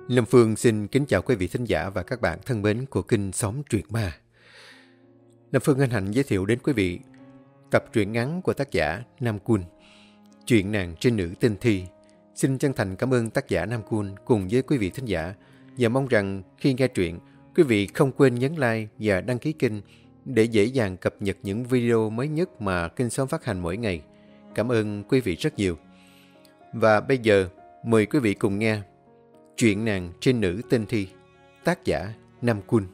Lâm Phương xin kính chào quý vị thính giả và các bạn thân mến của kênh Xóm Truyện Ma. Lâm Phương hân hạnh giới thiệu đến quý vị tập truyện ngắn của tác giả Nam Kun, Chuyện nàng trinh nữ tên Thi. Xin chân thành cảm ơn tác giả Nam Kun cùng với quý vị thính giả và mong rằng khi nghe truyện, quý vị không quên nhấn like và đăng ký kênh để dễ dàng cập nhật những video mới nhất mà kênh Xóm phát hành mỗi ngày. Cảm ơn quý vị rất nhiều. Và bây giờ, mời quý vị cùng nghe Chuyện nàng trinh nữ tên Thi, tác giả Nam Kun.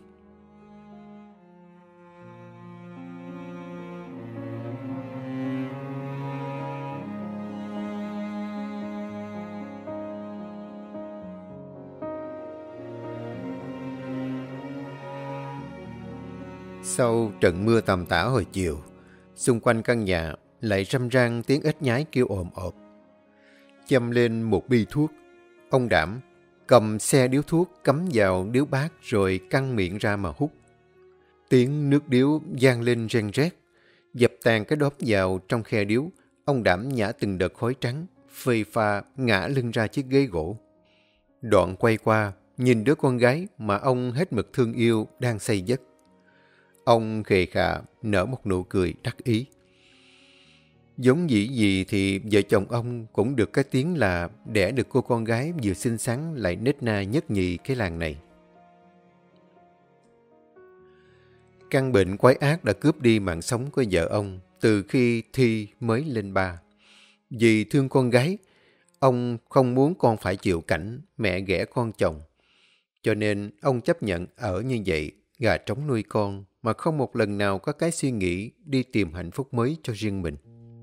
Sau trận mưa tầm tã hồi chiều, xung quanh căn nhà lại râm ran tiếng ếch nhái kêu ồm ộp. Châm lên một bi thuốc, ông Đảm cầm xe điếu thuốc cắm vào điếu bát rồi căng miệng ra mà hút. Tiếng nước điếu vang lên reng rét, dập tàn cái đốp vào trong khe điếu. Ông Đảm nhả từng đợt khói trắng, phơi pha ngã lưng ra chiếc ghế gỗ. Đoạn quay qua, nhìn đứa con gái mà ông hết mực thương yêu đang say giấc. Ông khề khà nở một nụ cười đắc ý. Giống dĩ gì thì vợ chồng ông cũng được cái tiếng là đẻ được cô con gái vừa xinh xắn lại nết na nhất nhì cái làng này. Căn bệnh quái ác đã cướp đi mạng sống của vợ ông từ khi Thi mới lên 3. Vì thương con gái, ông không muốn con phải chịu cảnh mẹ ghẻ con chồng. Cho nên ông chấp nhận ở như vậy, gà trống nuôi con, mà không một lần nào có cái suy nghĩ đi tìm hạnh phúc mới cho riêng mình.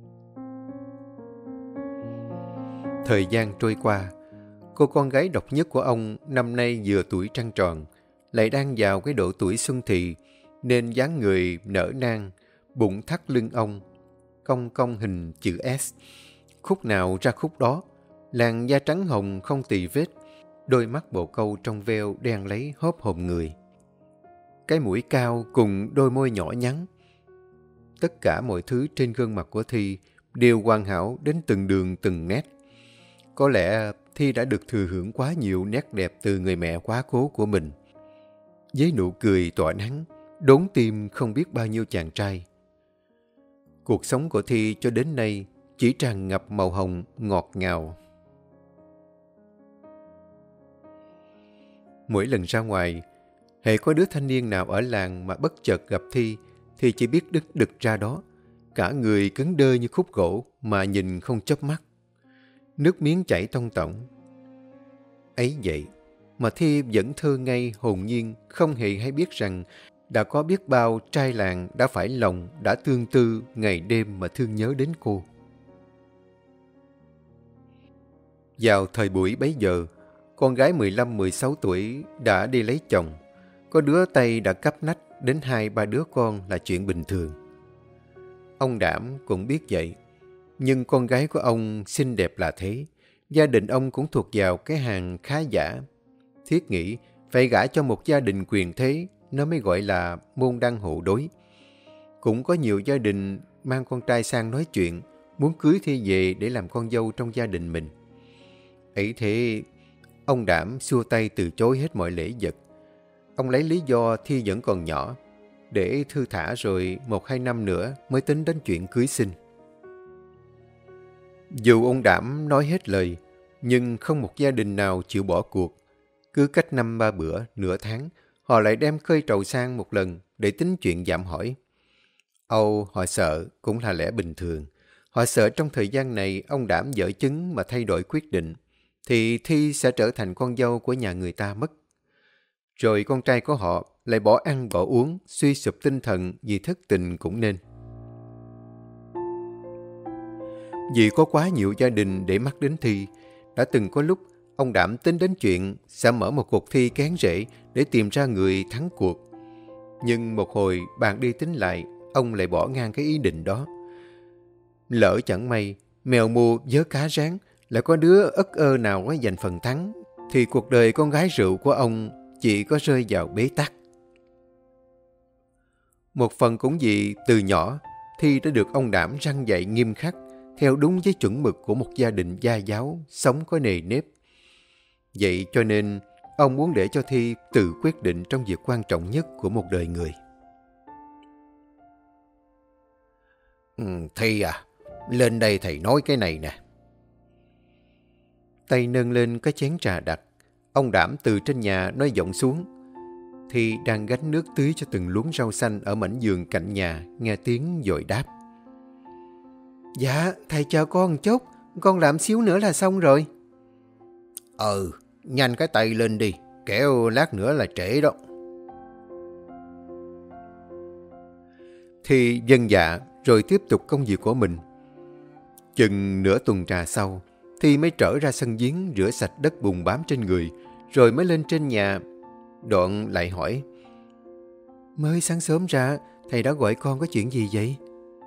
Thời gian trôi qua, cô con gái độc nhất của ông năm nay vừa tuổi trăng tròn, lại đang vào cái độ tuổi xuân thì, nên dáng người nở nang, bụng thắt lưng ông, cong cong hình chữ S. Khúc nào ra khúc đó, làn da trắng hồng không tì vết, đôi mắt bồ câu trong veo đen lấy hớp hồn người. Cái mũi cao cùng đôi môi nhỏ nhắn. Tất cả mọi thứ trên gương mặt của Thi đều hoàn hảo đến từng đường từng nét. Có lẽ Thi đã được thừa hưởng quá nhiều nét đẹp từ người mẹ quá cố của mình. Với nụ cười tỏa nắng, đốn tim không biết bao nhiêu chàng trai. Cuộc sống của Thi cho đến nay chỉ tràn ngập màu hồng ngọt ngào. Mỗi lần ra ngoài, hễ có đứa thanh niên nào ở làng mà bất chợt gặp Thi thì chỉ biết đứt đực ra đó, cả người cứng đơ như khúc gỗ mà nhìn không chớp mắt. Nước miếng chảy tông tổng. Ấy vậy mà Thi vẫn thơ ngây hồn nhiên, không hề hay biết rằng đã có biết bao trai làng đã phải lòng, đã tương tư ngày đêm mà thương nhớ đến cô. Vào thời buổi bấy giờ, con gái 15-16 tuổi đã đi lấy chồng. Có đứa Tây đã cắp nách đến 2-3 đứa con là chuyện bình thường. Ông Đảm cũng biết vậy. Nhưng con gái của ông xinh đẹp là thế. Gia đình ông cũng thuộc vào cái hàng khá giả. Thiết nghĩ phải gả cho một gia đình quyền thế, nó mới gọi là môn đăng hộ đối. Cũng có nhiều gia đình mang con trai sang nói chuyện, muốn cưới Thi về để làm con dâu trong gia đình mình. Ấy thế, ông Đảm xua tay từ chối hết mọi lễ vật. Ông lấy lý do Thi vẫn còn nhỏ, để thư thả rồi 1-2 năm nữa mới tính đến chuyện cưới xin. Dù ông Đảm nói hết lời, nhưng không một gia đình nào chịu bỏ cuộc. Cứ cách 5-3 bữa, nửa tháng, họ lại đem khơi trầu sang một lần để tính chuyện dạm hỏi. Âu họ sợ cũng là lẽ bình thường. Họ sợ trong thời gian này ông Đảm dở chứng mà thay đổi quyết định, thì Thi sẽ trở thành con dâu của nhà người ta mất. Rồi con trai của họ lại bỏ ăn bỏ uống, suy sụp tinh thần vì thất tình cũng nên. Vì có quá nhiều gia đình để mắt đến Thi, đã từng có lúc ông Đảm tính đến chuyện sẽ mở một cuộc thi kén rễ để tìm ra người thắng cuộc. Nhưng một hồi bàn đi tính lại, ông lại bỏ ngang cái ý định đó. Lỡ chẳng may, mèo mua vớ cá rán, lại có đứa ất ơ nào có giành phần thắng, thì cuộc đời con gái rượu của ông chỉ có rơi vào bế tắc. Một phần cũng vì từ nhỏ, Thi đã được ông Đảm răn dạy nghiêm khắc, theo đúng với chuẩn mực của một gia đình gia giáo, sống có nề nếp. Vậy cho nên, Ông muốn để cho Thi tự quyết định trong việc quan trọng nhất của một đời người. Thi à, lên đây thầy nói cái này nè. Tay nâng lên cái chén trà đặc. Ông Đảm từ trên nhà nói giọng xuống. Thi đang gánh nước tưới cho từng luống rau xanh ở mảnh vườn cạnh nhà, nghe tiếng vội đáp. Dạ, thầy chờ con một chút, con làm xíu nữa là xong rồi. Nhanh cái tay lên đi, kẻo lát nữa là trễ đó. Thi vâng dạ, rồi tiếp tục công việc của mình. Chừng nửa tuần trà sau, Thi mới trở ra sân giếng rửa sạch đất bùn bám trên người, rồi mới lên trên nhà. Đoạn lại hỏi. Mới sáng sớm ra, thầy đã gọi con có chuyện gì vậy?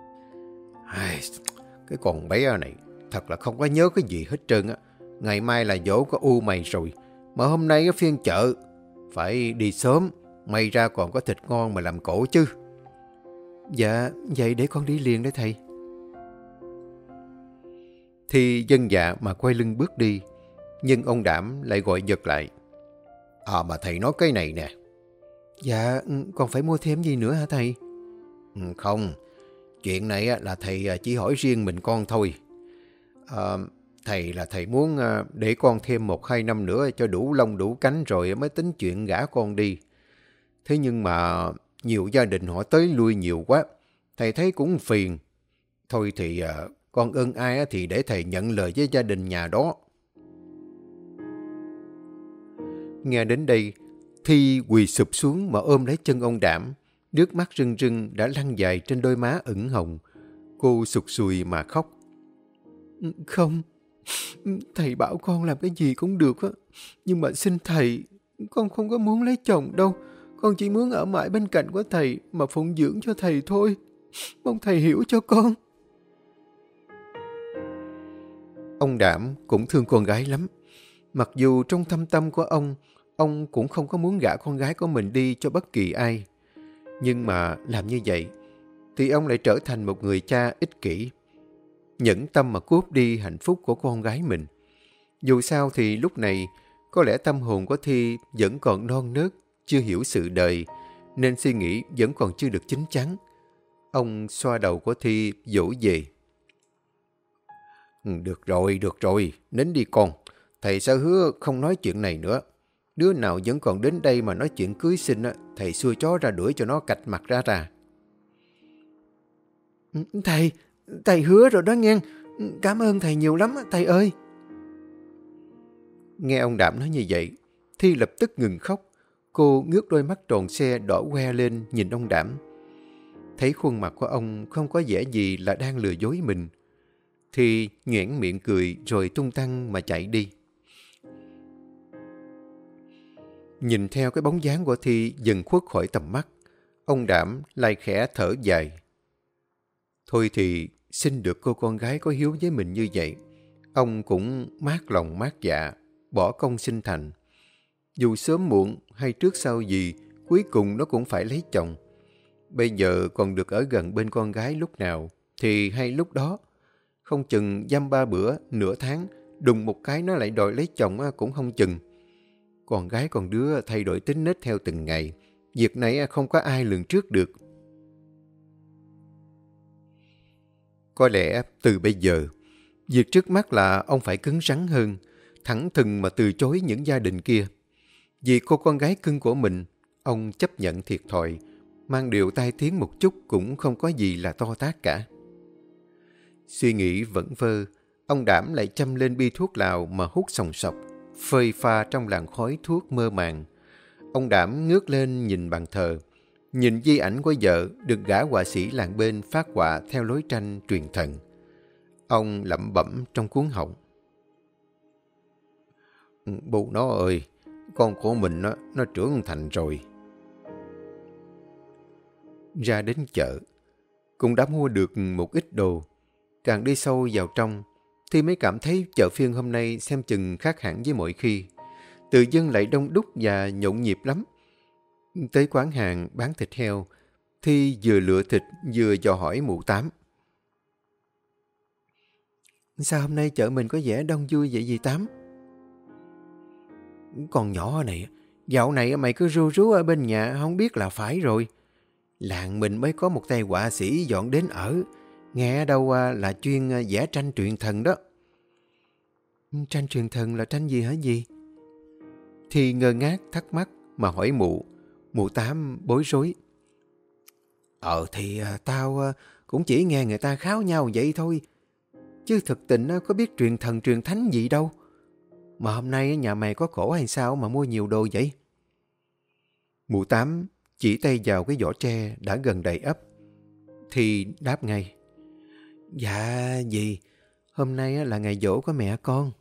Cái con bé này thật là không có nhớ cái gì hết trơn á. Ngày mai là dỗ có u mày rồi, mà hôm nay cái phiên chợ phải đi sớm, may ra còn có thịt ngon mà làm cổ chứ. Dạ, vậy để con đi liền đấy thầy. Thì vâng dạ mà quay lưng bước đi, nhưng ông Đảm lại gọi giật lại. Mà thầy nói cái này nè. Dạ, còn phải mua thêm gì nữa hả thầy? Không, chuyện này là thầy chỉ hỏi riêng mình con thôi. Thầy muốn để con thêm 1-2 năm nữa cho đủ lông đủ cánh rồi mới tính chuyện gả con đi. Thế nhưng mà nhiều gia đình họ tới lui nhiều quá, thầy thấy cũng phiền. Thôi thì con ơn ai thì để thầy nhận lời với gia đình nhà đó. Nghe đến đây, Thi quỳ sụp xuống mà ôm lấy chân ông Đảm. Nước mắt rưng rưng đã lăn dài trên đôi má ửng hồng. Cô sụt sùi mà khóc. Không, thầy bảo con làm cái gì cũng được á. Nhưng mà xin thầy, con không có muốn lấy chồng đâu. Con chỉ muốn ở mãi bên cạnh của thầy mà phụng dưỡng cho thầy thôi. Mong thầy hiểu cho con. Ông Đảm cũng thương con gái lắm. Mặc dù trong thâm tâm của ông cũng không có muốn gả con gái của mình đi cho bất kỳ ai. Nhưng mà làm như vậy, thì ông lại trở thành một người cha ích kỷ, nhẫn tâm mà cướp đi hạnh phúc của con gái mình. Dù sao thì lúc này, có lẽ tâm hồn của Thi vẫn còn non nớt, chưa hiểu sự đời, nên suy nghĩ vẫn còn chưa được chín chắn. Ông xoa đầu của Thi dỗ về. Được rồi, nín đi con. Thầy sẽ hứa không nói chuyện này nữa. Đứa nào vẫn còn đến đây mà nói chuyện cưới xin, thầy xua chó ra đuổi cho nó cạch mặt ra. Thầy hứa rồi đó nghe. Cảm ơn thầy nhiều lắm, thầy ơi. Nghe ông Đảm nói như vậy, Thi lập tức ngừng khóc. Cô ngước đôi mắt tròn xe đỏ que lên nhìn ông Đảm. Thấy khuôn mặt của ông không có vẻ gì là đang lừa dối mình. Thi nhoẻn miệng cười rồi tung tăng mà chạy đi. Nhìn theo cái bóng dáng của Thi dần khuất khỏi tầm mắt, ông Đảm lại khẽ thở dài. Thôi thì xin được cô con gái có hiếu với mình như vậy, ông cũng mát lòng mát dạ, bỏ công sinh thành. Dù sớm muộn hay trước sau gì, cuối cùng nó cũng phải lấy chồng. Bây giờ còn được ở gần bên con gái lúc nào, thì hay lúc đó. Không chừng dăm 3 bữa, nửa tháng, đùng một cái nó lại đòi lấy chồng cũng không chừng. Con gái con đứa thay đổi tính nết theo từng ngày. Việc này không có ai lường trước được. Có lẽ từ bây giờ, việc trước mắt là ông phải cứng rắn hơn, thẳng thừng mà từ chối những gia đình kia. Vì cô con gái cưng của mình, ông chấp nhận thiệt thòi, mang điều tai tiếng một chút cũng không có gì là to tát cả. Suy nghĩ vẩn vơ, ông Đảm lại châm lên bi thuốc lào mà hút sòng sọc, phơi pha trong làn khói thuốc mơ màng. Ông Đảm ngước lên nhìn bàn thờ, nhìn di ảnh của vợ được gã họa sĩ làng bên phát họa theo lối tranh truyền thần. Ông lẩm bẩm trong cuốn họng. Bố nó ơi, con của mình nó trưởng thành rồi. Ra đến chợ, cũng đã mua được một ít đồ. Càng đi sâu vào trong, thì mới cảm thấy chợ phiên hôm nay xem chừng khác hẳn với mọi khi. Tự dưng lại đông đúc và nhộn nhịp lắm. Tới quán hàng bán thịt heo, thì vừa lựa thịt vừa dò hỏi mụ Tám. Sao hôm nay chợ mình có vẻ đông vui vậy dì Tám? Con nhỏ này, dạo này mày cứ ru rú ở bên nhà không biết là phải rồi. Làng mình mới có một tay họa sĩ dọn đến ở. Nghe đâu là chuyên vẽ tranh truyện thần đó. Tranh truyện thần là tranh gì hả dì? Thì ngơ ngác thắc mắc mà hỏi mụ. Mụ Tám bối rối. Thì tao cũng chỉ nghe người ta kháo nhau vậy thôi. Chứ thực tình có biết truyền thần truyền thánh gì đâu. Mà hôm nay nhà mày có khổ hay sao mà mua nhiều đồ vậy? Mụ Tám chỉ tay vào cái vỏ tre đã gần đầy ắp. Thì đáp ngay. Dạ dì, hôm nay là ngày giỗ của mẹ con.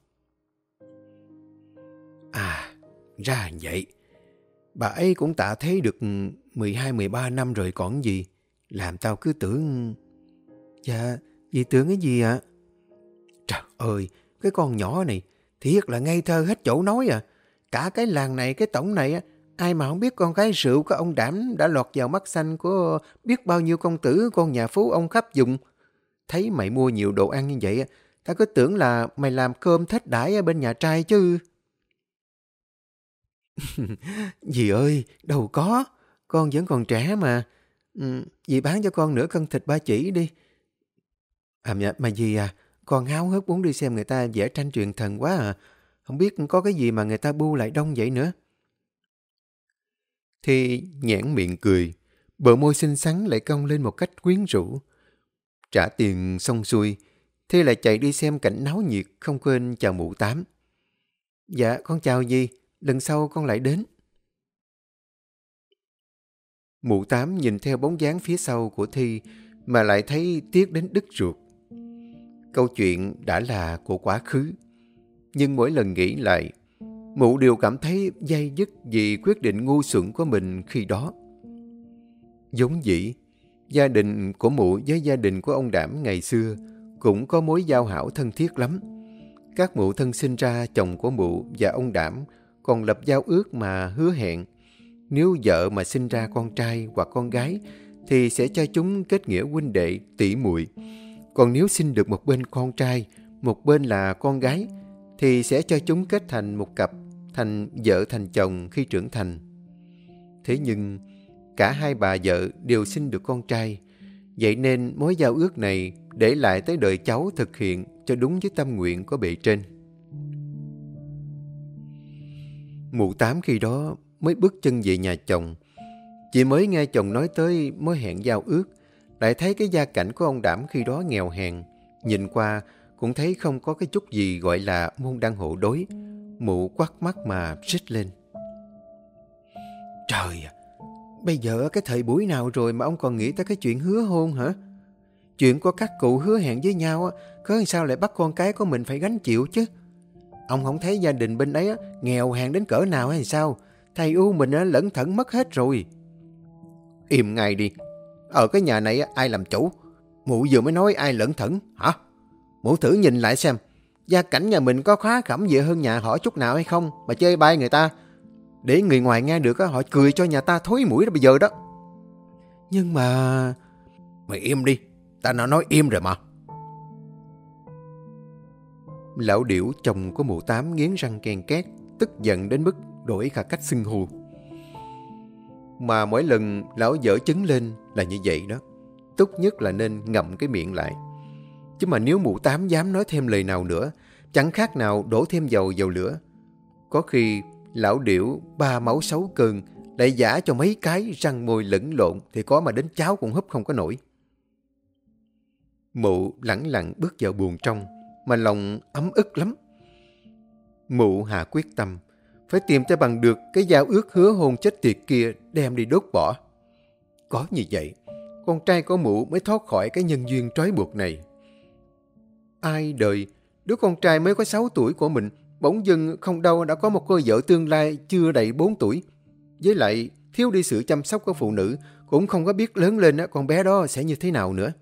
À, ra vậy. Bà ấy cũng tạ thế được 12-13 năm rồi còn gì. Làm tao cứ tưởng... Dạ, dì tưởng cái gì ạ? Trời ơi, cái con nhỏ này thiệt là ngây thơ hết chỗ nói à. Cả cái làng này, cái tổng này, ai mà không biết con gái rượu của ông Đảm đã lọt vào mắt xanh của biết bao nhiêu công tử con nhà phú ông khắp vùng. Thấy mày mua nhiều đồ ăn như vậy, tao cứ tưởng là mày làm cơm thết đãi ở bên nhà trai chứ. Dì ơi, đâu có. Con vẫn còn trẻ mà. Dì bán cho con nửa cân thịt ba chỉ đi. Mà dì con háo hức muốn đi xem người ta vẽ tranh truyền thần quá à. Không biết có cái gì mà người ta bu lại đông vậy nữa. Thì nhãn miệng cười, bờ môi xinh xắn lại cong lên một cách quyến rũ. Trả tiền xong xuôi, Thi lại chạy đi xem cảnh náo nhiệt, không quên chào mụ Tám. Dạ, con chào dì, lần sau con lại đến. Mụ Tám nhìn theo bóng dáng phía sau của Thi mà lại thấy tiếc đến đứt ruột. Câu chuyện đã là của quá khứ, nhưng mỗi lần nghĩ lại, mụ đều cảm thấy day dứt vì quyết định ngu xuẩn của mình khi đó. Giống dĩ, gia đình của mụ với gia đình của ông Đảm ngày xưa cũng có mối giao hảo thân thiết lắm. Các mụ thân sinh ra chồng của mụ và ông Đảm còn lập giao ước mà hứa hẹn. Nếu vợ mà sinh ra con trai hoặc con gái thì sẽ cho chúng kết nghĩa huynh đệ, tỷ muội. Còn nếu sinh được một bên con trai, một bên là con gái thì sẽ cho chúng kết thành một cặp, thành vợ thành chồng khi trưởng thành. Thế nhưng cả hai bà vợ đều sinh được con trai, vậy nên mối giao ước này để lại tới đời cháu thực hiện cho đúng với tâm nguyện của bề trên. Mụ Tám khi đó mới bước chân về nhà chồng. Chị mới nghe chồng nói tới mối hẹn giao ước, lại thấy cái gia cảnh của ông Đảm khi đó nghèo hèn. Nhìn qua cũng thấy không có cái chút gì gọi là môn đăng hộ đối. Mụ quắt mắt mà rít lên. Trời à, bây giờ cái thời buổi nào rồi mà ông còn nghĩ tới cái chuyện hứa hôn hả? Chuyện của các cụ hứa hẹn với nhau, có sao lại bắt con cái của mình phải gánh chịu chứ? Ông không thấy gia đình bên đấy nghèo hèn đến cỡ nào hay sao? Thầy u mình lẩn thẩn mất hết rồi. Im ngay đi. Ở cái nhà này ai làm chủ? Mụ vừa mới nói ai lẩn thẩn hả? Mụ thử nhìn lại xem, gia cảnh nhà mình có khá khẩm gì hơn nhà họ chút nào hay không mà chơi bai người ta, để người ngoài nghe được họ cười cho nhà ta thối mũi ra bây giờ đó. Nhưng mà... Mày im đi, ta đã nói im rồi mà. Lão Điểu chồng của mụ Tám nghiến răng ken két, tức giận đến mức đổi cả cách xưng hô. Mà mỗi lần lão dở trứng lên là như vậy đó. Tốt nhất là nên ngậm cái miệng lại. Chứ mà nếu mụ Tám dám nói thêm lời nào nữa, chẳng khác nào đổ thêm dầu vào lửa. Có khi lão Điểu ba máu sáu cơn, lại giả cho mấy cái răng môi lẫn lộn thì có mà đến cháo cũng húp không có nổi. Mụ lẳng lặng bước vào buồng trong, mà lòng ấm ức lắm. Mụ hạ quyết tâm phải tìm cho bằng được cái giao ước hứa hôn chết tiệt kia, đem đi đốt bỏ. Có như vậy, con trai của mụ mới thoát khỏi cái nhân duyên trói buộc này. Ai đời, đứa con trai mới có 6 tuổi của mình, bỗng dưng không đâu đã có một cô vợ tương lai chưa đầy 4 tuổi. Với lại thiếu đi sự chăm sóc của phụ nữ, cũng không có biết lớn lên con bé đó sẽ như thế nào nữa.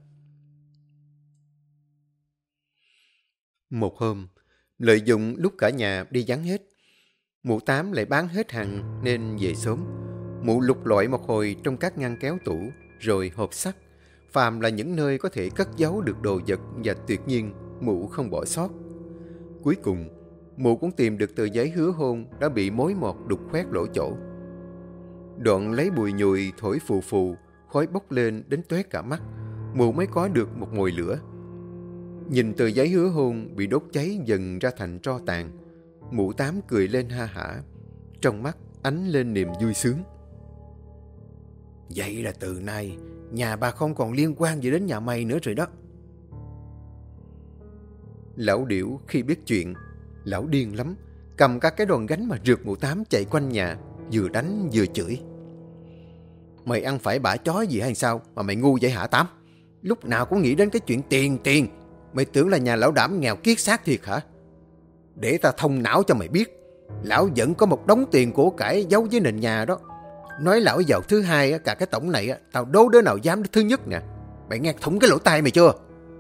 Một hôm, lợi dụng lúc cả nhà đi vắng hết, mụ Tám lại bán hết hàng nên về sớm. Mụ lục lọi một hồi trong các ngăn kéo tủ, rồi hộp sắt, phàm là những nơi có thể cất giấu được đồ vật và tuyệt nhiên mụ không bỏ sót. Cuối cùng, Mụ cũng tìm được tờ giấy hứa hôn đã bị mối mọt đục khoét lỗ chỗ. Đoạn lấy bùi nhùi thổi phù phù, khói bốc lên đến toét cả mắt, mụ mới có được một mồi lửa. Nhìn tờ giấy hứa hôn bị đốt cháy dần ra thành tro tàn, mụ Tám cười lên ha hả, trong mắt ánh lên niềm vui sướng. Vậy là từ nay nhà bà không còn liên quan gì đến nhà mày nữa rồi đó. Lão Điểu khi biết chuyện, lão điên lắm, cầm các cái đòn gánh mà rượt mụ Tám chạy quanh nhà, vừa đánh vừa chửi. Mày ăn phải bả chó gì hay sao mà mày ngu vậy hả Tám? Lúc nào cũng nghĩ đến cái chuyện tiền. Mày tưởng là nhà lão Đảm nghèo kiết xác thiệt hả? Để ta thông não cho mày biết, lão vẫn có một đống tiền của cải giấu dưới nền nhà đó. Nói lão giàu thứ hai, cả cái tổng này tao đố đứa nào dám thứ nhất nè. Mày nghe thủng cái lỗ tai mày chưa?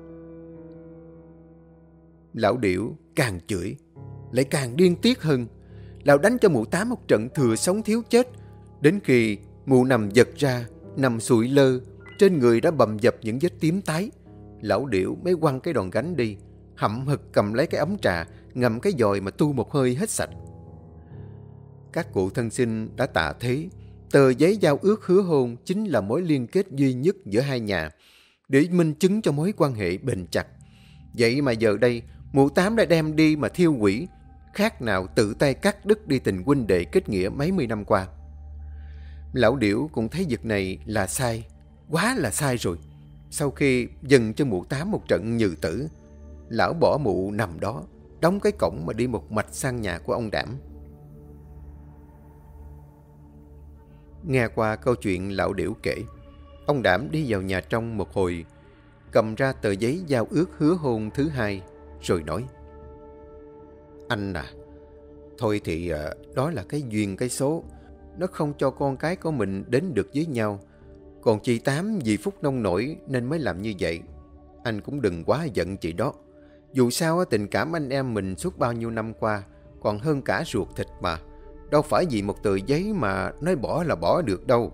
Lão Điểu càng chửi lại càng điên tiết hơn. Lão đánh cho mụ Tám một trận thừa sống thiếu chết, đến khi mụ nằm giật ra, nằm sụi lơ, trên người đã bầm dập những vết tím tái. Lão Điểu mới quăng cái đòn gánh đi, hậm hực cầm lấy cái ấm trà, ngậm cái dòi mà tu một hơi hết sạch. Các cụ thân sinh đã tạ thế, tờ giấy giao ước hứa hôn chính là mối liên kết duy nhất giữa hai nhà, để minh chứng cho mối quan hệ bền chặt. Vậy mà giờ đây, mụ Tám đã đem đi mà thiêu hủy, khác nào tự tay cắt đứt đi tình huynh đệ kết nghĩa mấy mươi năm qua. Lão Điểu cũng thấy việc này là sai, quá là sai rồi. Sau khi dần cho mụ Tám một trận nhừ tử, lão bỏ mụ nằm đó, đóng cái cổng mà đi một mạch sang nhà của ông Đảm. Nghe qua câu chuyện lão Điểu kể, ông Đảm đi vào nhà trong một hồi, cầm ra tờ giấy giao ước hứa hôn thứ hai, rồi nói: Anh à, thôi thì đó là cái duyên cái số, nó không cho con cái của mình đến được với nhau. Còn chị Tám vì phúc nông nổi nên mới làm như vậy. Anh cũng đừng quá giận chị đó. Dù sao tình cảm anh em mình suốt bao nhiêu năm qua còn hơn cả ruột thịt mà. Đâu phải vì một tờ giấy mà nói bỏ là bỏ được đâu.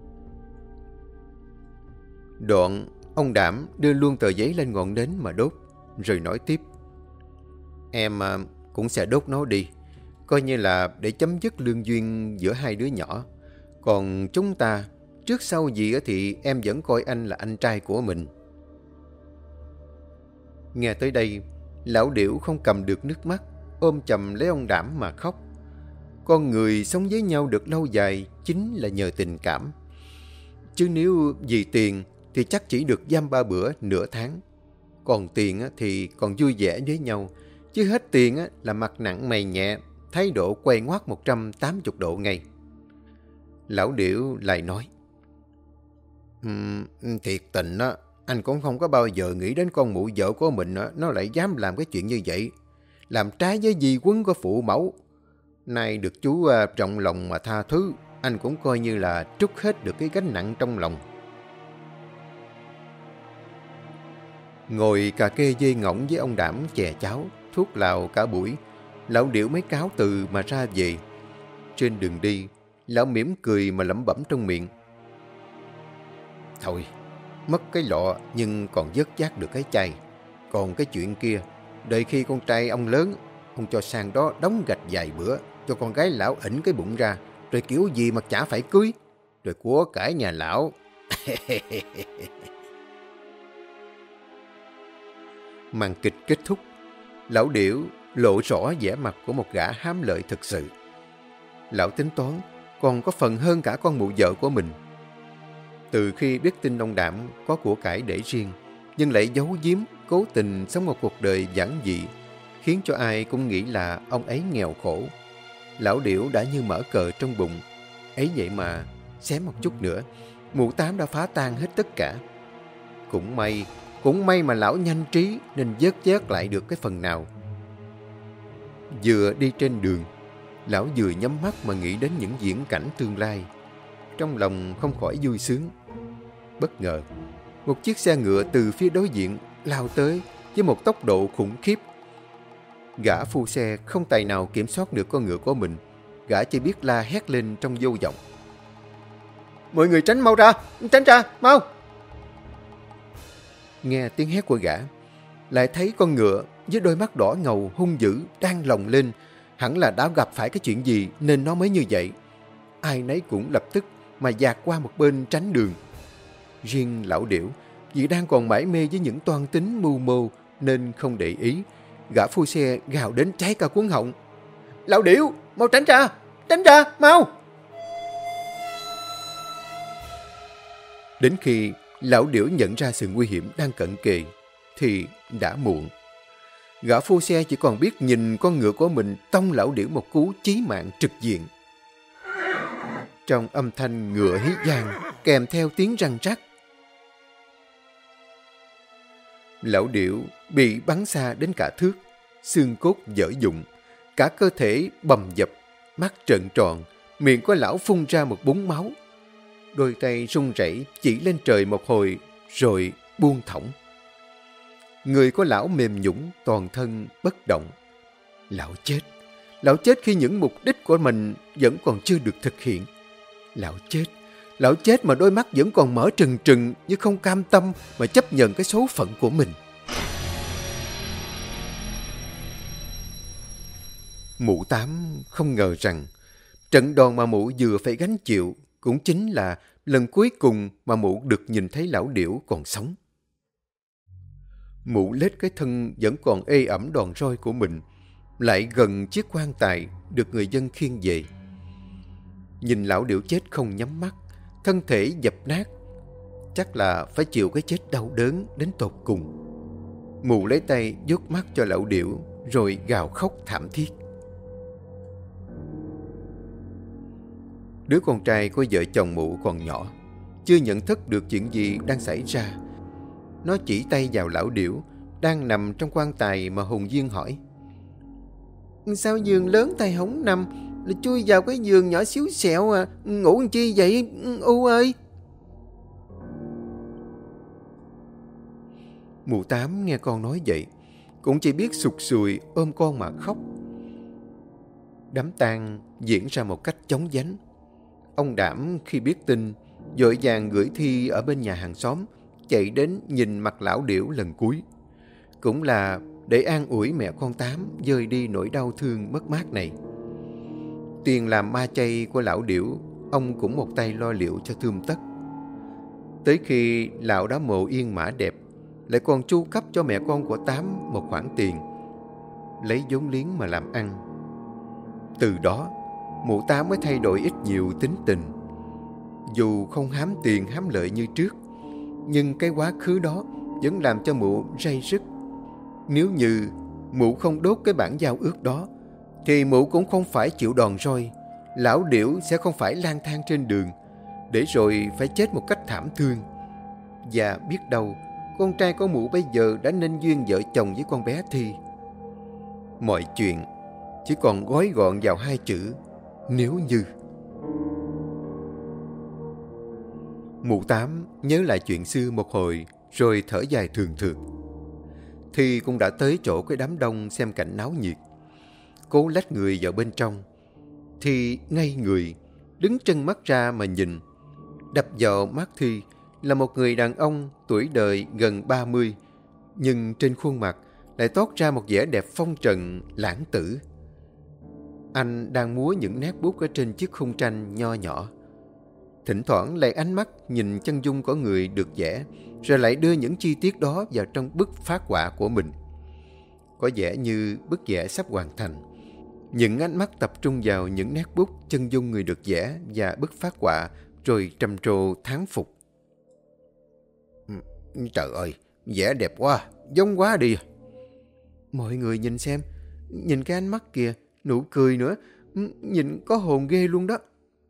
Đoạn, ông Đảm đưa luôn tờ giấy lên ngọn nến mà đốt, rồi nói tiếp: Em cũng sẽ đốt nó đi, coi như là để chấm dứt lương duyên giữa hai đứa nhỏ. Còn chúng ta, trước sau gì thì em vẫn coi anh là anh trai của mình. Nghe tới đây, lão Điểu không cầm được nước mắt, ôm chầm lấy ông Đảm mà khóc. Con người sống với nhau được lâu dài chính là nhờ tình cảm. Chứ nếu vì tiền thì chắc chỉ được dăm 3 bữa nửa tháng. Còn tiền thì còn vui vẻ với nhau. Chứ hết tiền là mặt nặng mày nhẹ, thái độ quay ngoắt 180 độ ngay. Lão Điểu lại nói: Thiệt tình anh cũng không có bao giờ nghĩ đến con mụ vợ của mình nó lại dám làm cái chuyện như vậy, làm trái với di huấn của phụ mẫu. Nay được chú trọng lòng mà tha thứ, anh cũng coi như là trút hết được cái gánh nặng trong lòng. Ngồi cà kê dê ngỗng với ông Đảm chè cháo, thuốc lào cả buổi, lão Điểu mới cáo từ mà ra về. Trên đường đi, lão mỉm cười mà lẩm bẩm trong miệng: Thôi, mất cái lọ nhưng còn vớt vát được cái chai. Còn cái chuyện kia, đợi khi con trai ông lớn, ông cho sang đó đóng gạch vài bữa, cho con gái lão ỉnh cái bụng ra, rồi kiểu gì mà chả phải cưới, rồi của cải nhà lão. Màn kịch kết thúc, lão Điểu lộ rõ vẻ mặt của một gã hám lợi thực sự. Lão tính toán còn có phần hơn cả con mụ vợ của mình. Từ khi biết tin ông Đảm có của cải để riêng, nhưng lại giấu giếm, cố tình sống một cuộc đời giản dị, khiến cho ai cũng nghĩ là ông ấy nghèo khổ. Lão Điểu đã như mở cờ trong bụng. Ấy vậy mà, xém một chút nữa, mụ Tám đã phá tan hết tất cả. Cũng may mà lão nhanh trí nên vớt vát lại được cái phần nào. Vừa đi trên đường, lão vừa nhắm mắt mà nghĩ đến những viễn cảnh tương lai. Trong lòng không khỏi vui sướng. Bất ngờ, một chiếc xe ngựa từ phía đối diện lao tới với một tốc độ khủng khiếp. Gã phu xe không tài nào kiểm soát được con ngựa của mình. Gã chỉ biết la hét lên trong vô vọng: Mọi người tránh mau ra, tránh ra, mau! Nghe tiếng hét của gã, lại thấy con ngựa với đôi mắt đỏ ngầu hung dữ đang lồng lên. Hẳn là đã gặp phải cái chuyện gì nên nó mới như vậy. Ai nấy cũng lập tức mà dạt qua một bên tránh đường. Riêng lão điểu, vì đang còn mải mê với những toan tính mưu mô nên không để ý. Gã phu xe gào đến cháy cả cuống họng. Lão điểu, mau tránh ra, mau! Đến khi lão điểu nhận ra sự nguy hiểm đang cận kề thì đã muộn. Gã phu xe chỉ còn biết nhìn con ngựa của mình tông lão điểu một cú chí mạng trực diện. Trong âm thanh ngựa hí vang kèm theo tiếng răng rắc, lão điểu bị bắn xa đến cả thước, xương cốt vỡ vụn, cả cơ thể bầm dập, mắt trợn tròn, miệng của lão phun ra một búng máu. Đôi tay run rẩy chỉ lên trời một hồi rồi buông thõng. Người của lão mềm nhũn, toàn thân bất động. Lão chết khi những mục đích của mình vẫn còn chưa được thực hiện. Lão chết mà đôi mắt vẫn còn mở trừng trừng như không cam tâm mà chấp nhận cái số phận của mình. Mụ Tám không ngờ rằng trận đòn mà mụ vừa phải gánh chịu cũng chính là lần cuối cùng mà mụ được nhìn thấy lão điểu còn sống. Mụ lết cái thân vẫn còn ê ẩm đòn roi của mình lại gần chiếc quan tài được người dân khiêng về. Nhìn lão điểu chết không nhắm mắt, thân thể dập nát, chắc là phải chịu cái chết đau đớn đến tột cùng. Mụ lấy tay vuốt mắt cho lão điểu rồi gào khóc thảm thiết. Đứa con trai của vợ chồng mụ còn nhỏ, chưa nhận thức được chuyện gì đang xảy ra. Nó chỉ tay vào lão điểu đang nằm trong quan tài mà hồn nhiên hỏi: Sao giường lớn tay không nằm, là chui vào cái giường nhỏ xíu xẹo à, ngủ làm chi vậy U ơi? Mụ Tám nghe con nói vậy cũng chỉ biết sụt sùi ôm con mà khóc. Đám tang diễn ra một cách chóng vánh. Ông Đảm khi biết tin vội vàng gửi thi ở bên nhà hàng xóm, chạy đến nhìn mặt lão điểu lần cuối, cũng là để an ủi mẹ con Tám vơi đi nỗi đau thương mất mát này. Tiền làm ma chay của lão điểu, ông cũng một tay lo liệu cho tươm tất. Tới khi lão đã mộ yên mã đẹp, lại còn chu cấp cho mẹ con của Tám một khoản tiền, lấy vốn liếng mà làm ăn. Từ đó, mụ Tám mới thay đổi ít nhiều tính tình. Dù không hám tiền hám lợi như trước, nhưng cái quá khứ đó vẫn làm cho mụ ray rứt. Nếu như mụ không đốt cái bản giao ước đó, thì mụ cũng không phải chịu đòn roi, lão điểu sẽ không phải lang thang trên đường, để rồi phải chết một cách thảm thương. Và biết đâu, con trai của mụ bây giờ đã nên duyên vợ chồng với con bé Thi. Mọi chuyện chỉ còn gói gọn vào hai chữ nếu như. Mụ Tám nhớ lại chuyện xưa một hồi rồi thở dài thường thượt. Thi cũng đã tới chỗ cái đám đông xem cảnh náo nhiệt. Cố lách người vào bên trong. Thi ngây người, đứng trân mắt ra mà nhìn. Đập vào mắt Thi là một người đàn ông tuổi đời gần 30, nhưng trên khuôn mặt lại toát ra một vẻ đẹp phong trần lãng tử. Anh đang múa những nét bút ở trên chiếc khung tranh nho nhỏ. Thỉnh thoảng lại ánh mắt nhìn chân dung của người được vẽ, rồi lại đưa những chi tiết đó vào trong bức phác họa của mình. Có vẻ như bức vẽ sắp hoàn thành. Những ánh mắt tập trung vào những nét bút, chân dung người được vẽ và bức phác họa, rồi trầm trồ thán phục. Trời ơi, vẽ đẹp quá, giống quá đi. Mọi người nhìn xem, nhìn cái ánh mắt kìa, nụ cười nữa, nhìn có hồn ghê luôn đó.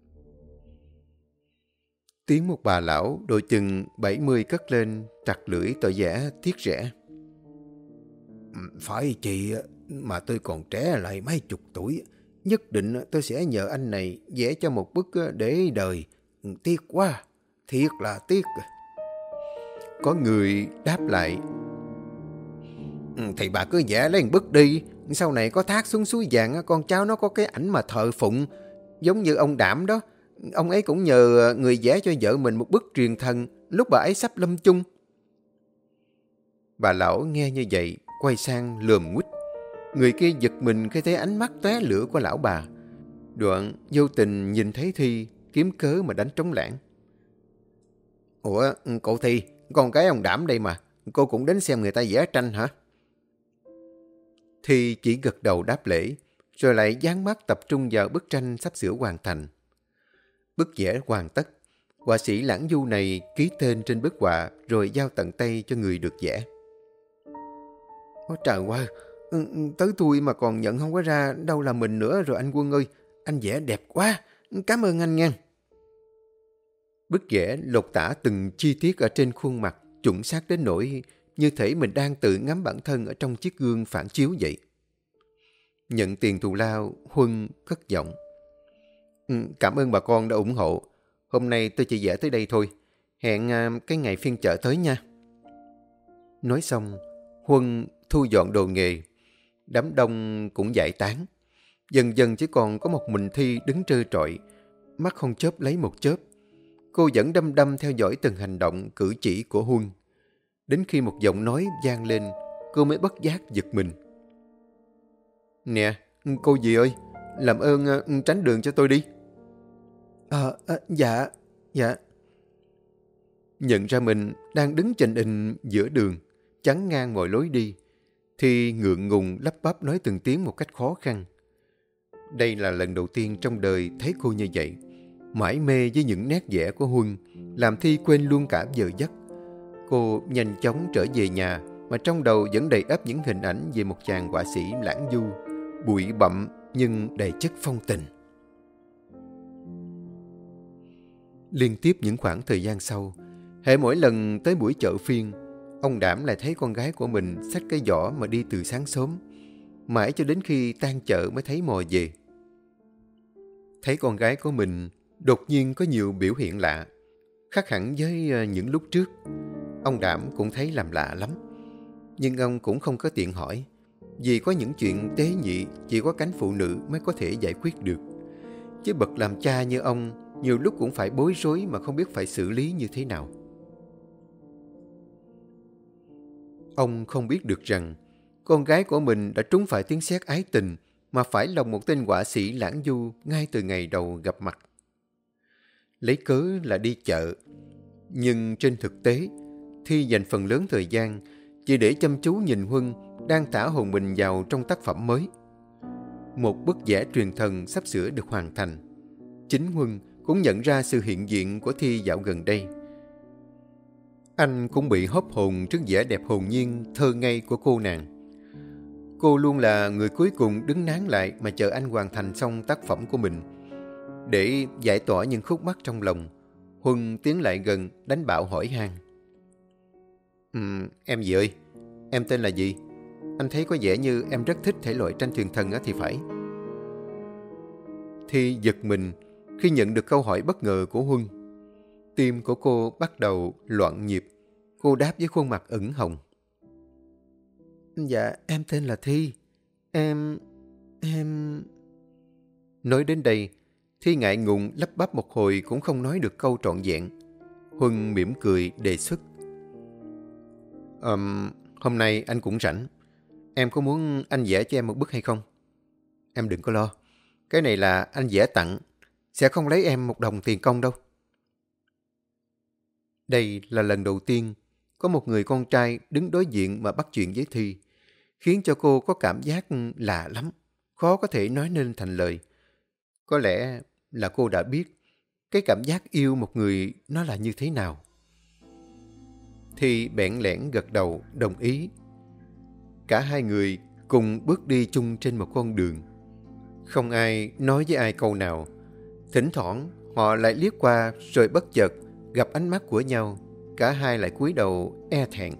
Tiếng một bà lão độ chừng 70 cất lên, trặc lưỡi tỏ vẻ tiếc rẻ. Phải chị mà tôi còn trẻ lại mấy chục tuổi, nhất định tôi sẽ nhờ anh này vẽ cho một bức để đời. Tiếc quá, thiệt là tiếc. Có người đáp lại. Thì bà cứ vẽ lấy một bức đi, sau này có thác xuống suối vàng, con cháu nó có cái ảnh mà thờ phụng, giống như ông Đảm đó. Ông ấy cũng nhờ người vẽ cho vợ mình một bức truyền thần lúc bà ấy sắp lâm chung. Bà lão nghe như vậy quay sang lườm nguýt. Người kia giật mình khi thấy ánh mắt tóe lửa của lão bà. Đoạn vô tình nhìn thấy Thi kiếm cớ mà đánh trống lảng. Ủa, cậu Thi, con gái ông Đảm đây mà, cô cũng đến xem người ta vẽ tranh hả? Thi chỉ gật đầu đáp lễ, rồi lại dán mắt tập trung vào bức tranh sắp sửa hoàn thành. Bức vẽ hoàn tất, họa sĩ Lãng Du này ký tên trên bức họa rồi giao tận tay cho người được vẽ. Ôi trời ơi, tới tôi mà còn nhận không có ra đâu là mình nữa rồi anh Quân ơi, anh vẽ đẹp quá, cảm ơn anh nha. Bức vẽ lột tả từng chi tiết ở trên khuôn mặt, chuẩn xác đến nỗi như thể mình đang tự ngắm bản thân ở trong chiếc gương phản chiếu vậy. Nhận tiền thù lao, Huân cất giọng. Cảm ơn bà con đã ủng hộ. Hôm nay tôi chỉ vẽ tới đây thôi. Hẹn cái ngày phiên chợ tới nha. Nói xong, Huân thu dọn đồ nghề. Đám đông cũng giải tán. Dần dần chỉ còn có một mình Thi đứng trơ trọi, mắt không chớp lấy một chớp. Cô vẫn đăm đăm theo dõi từng hành động, cử chỉ của Huân. Đến khi một giọng nói vang lên, cô mới bất giác giật mình. Nè, cô dì ơi, làm ơn tránh đường cho tôi đi. Dạ. Nhận ra mình đang đứng chình ình giữa đường, chắn ngang mọi lối đi, thì ngượng ngùng lắp bắp nói từng tiếng một cách khó khăn. Đây là lần đầu tiên trong đời thấy cô như vậy. Mải mê với những nét vẽ của Huân, làm Thi quên luôn cả giờ giấc. Cô nhanh chóng trở về nhà, mà trong đầu vẫn đầy ắp những hình ảnh về một chàng họa sĩ lãng du, bụi bặm nhưng đầy chất phong tình. Liên tiếp những khoảng thời gian sau, hễ mỗi lần tới buổi chợ phiên, ông Đảm lại thấy con gái của mình xách cái giỏ mà đi từ sáng sớm, mãi cho đến khi tan chợ mới thấy mò về. Thấy con gái của mình đột nhiên có nhiều biểu hiện lạ, khác hẳn với những lúc trước. Ông Đảm cũng thấy làm lạ lắm, nhưng ông cũng không có tiện hỏi, vì có những chuyện tế nhị chỉ có cánh phụ nữ mới có thể giải quyết được. Chứ bậc làm cha như ông, nhiều lúc cũng phải bối rối mà không biết phải xử lý như thế nào. Ông không biết được rằng, con gái của mình đã trúng phải tiếng sét ái tình mà phải lòng một tên họa sĩ lãng du ngay từ ngày đầu gặp mặt. Lấy cớ là đi chợ, nhưng trên thực tế, Thi dành phần lớn thời gian chỉ để chăm chú nhìn Huân đang thả hồn mình vào trong tác phẩm mới. Một bức vẽ truyền thần sắp sửa được hoàn thành. Chính Huân cũng nhận ra sự hiện diện của Thi dạo gần đây. Anh cũng bị hớp hồn trước vẻ đẹp hồn nhiên, thơ ngây của cô nàng. Cô luôn là người cuối cùng đứng nán lại mà chờ anh hoàn thành xong tác phẩm của mình. Để giải tỏa những khúc mắc trong lòng, Huân tiến lại gần đánh bạo hỏi han. Em gì ơi, em tên là gì? Anh thấy có vẻ như em rất thích thể loại tranh truyền thần thì phải. Thi giật mình khi nhận được câu hỏi bất ngờ của Huân. Tim của cô bắt đầu loạn nhịp. Cô đáp với khuôn mặt ửng hồng. Dạ, em tên là Thi. Em... Nói đến đây, Thi ngại ngùng lắp bắp một hồi cũng không nói được câu trọn vẹn. Huân mỉm cười đề xuất. Hôm nay anh cũng rảnh. Em có muốn anh vẽ cho em một bức hay không? Em đừng có lo. Cái này là anh vẽ tặng. Sẽ không lấy em một đồng tiền công đâu. Đây là lần đầu tiên có một người con trai đứng đối diện mà bắt chuyện với Thi, khiến cho cô có cảm giác lạ lắm, khó có thể nói nên thành lời. Có lẽ là cô đã biết cái cảm giác yêu một người nó là như thế nào. Thi bẽn lẽn gật đầu đồng ý. Cả hai người cùng bước đi chung trên một con đường. Không ai nói với ai câu nào. Thỉnh thoảng họ lại liếc qua rồi bất chợt gặp ánh mắt của nhau. Cả hai lại cúi đầu e thẹn.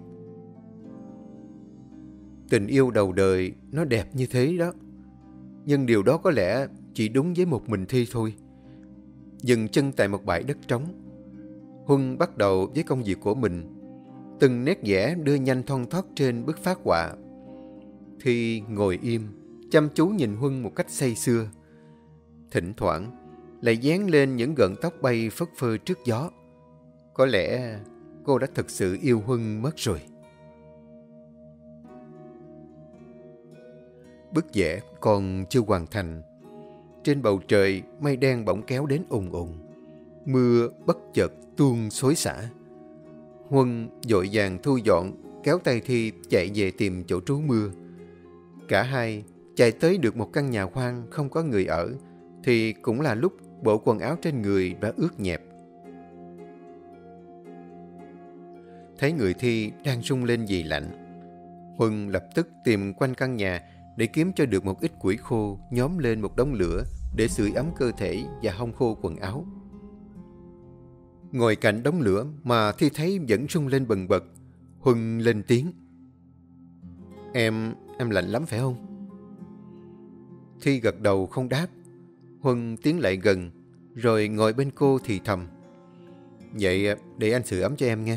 Tình yêu đầu đời nó đẹp như thế đó. Nhưng điều đó có lẽ chỉ đúng với một mình Thi thôi. Dừng chân tại một bãi đất trống, Huân bắt đầu với công việc của mình. Từng nét vẽ đưa nhanh thon thót trên bức phác họa. Thi ngồi im, chăm chú nhìn Huân một cách say sưa. Thỉnh thoảng lại dán lên những gợn tóc bay phất phơ trước gió. Có lẽ cô đã thực sự yêu Huân mất rồi. Bức vẽ còn chưa hoàn thành. Trên bầu trời, mây đen bỗng kéo đến ùn ùn. Mưa bất chợt tuôn xối xả. Huân vội vàng thu dọn, kéo tay Thi chạy về tìm chỗ trú mưa. Cả hai chạy tới được một căn nhà hoang không có người ở, thì cũng là lúc bộ quần áo trên người đã ướt nhẹp. Thấy người Thi đang rung lên vì lạnh, Huân lập tức tìm quanh căn nhà để kiếm cho được một ít củi khô, nhóm lên một đống lửa để sưởi ấm cơ thể và hong khô quần áo. Ngồi cạnh đống lửa mà Thi thấy vẫn rung lên bần bật, Huân lên tiếng. Em lạnh lắm phải không? Thi gật đầu không đáp. Huân tiến lại gần, rồi ngồi bên cô thì thầm. Vậy để anh sưởi ấm cho em nghe.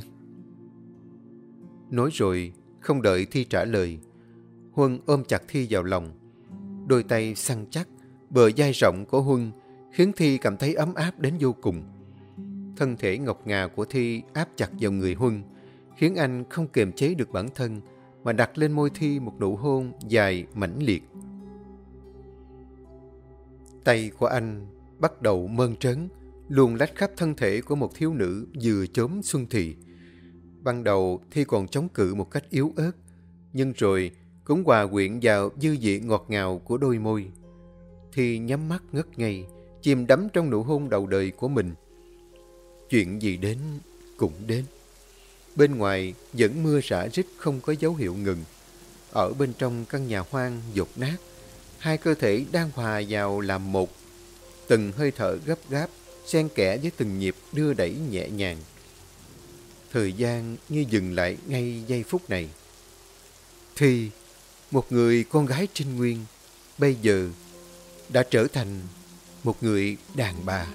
Nói rồi, không đợi Thi trả lời, Huân ôm chặt Thi vào lòng. Đôi tay săn chắc, bờ vai rộng của Huân khiến Thi cảm thấy ấm áp đến vô cùng. Thân thể ngọc ngà của Thi áp chặt vào người Huân, khiến anh không kiềm chế được bản thân mà đặt lên môi Thi một nụ hôn dài mãnh liệt. Tay của anh bắt đầu mơn trớn, luồn lách khắp thân thể của một thiếu nữ vừa chớm xuân thì. Ban đầu Thi còn chống cự một cách yếu ớt, nhưng rồi cũng hòa quyện vào dư vị ngọt ngào của đôi môi. Thi nhắm mắt ngất ngây, chìm đắm trong nụ hôn đầu đời của mình. Chuyện gì đến cũng đến. Bên ngoài vẫn mưa rã rít không có dấu hiệu ngừng. Ở bên trong căn nhà hoang dột nát, hai cơ thể đang hòa vào làm một. Từng hơi thở gấp gáp, xen kẽ với từng nhịp đưa đẩy nhẹ nhàng. Thời gian như dừng lại ngay giây phút này. Thi, một người con gái trinh nguyên, bây giờ đã trở thành một người đàn bà.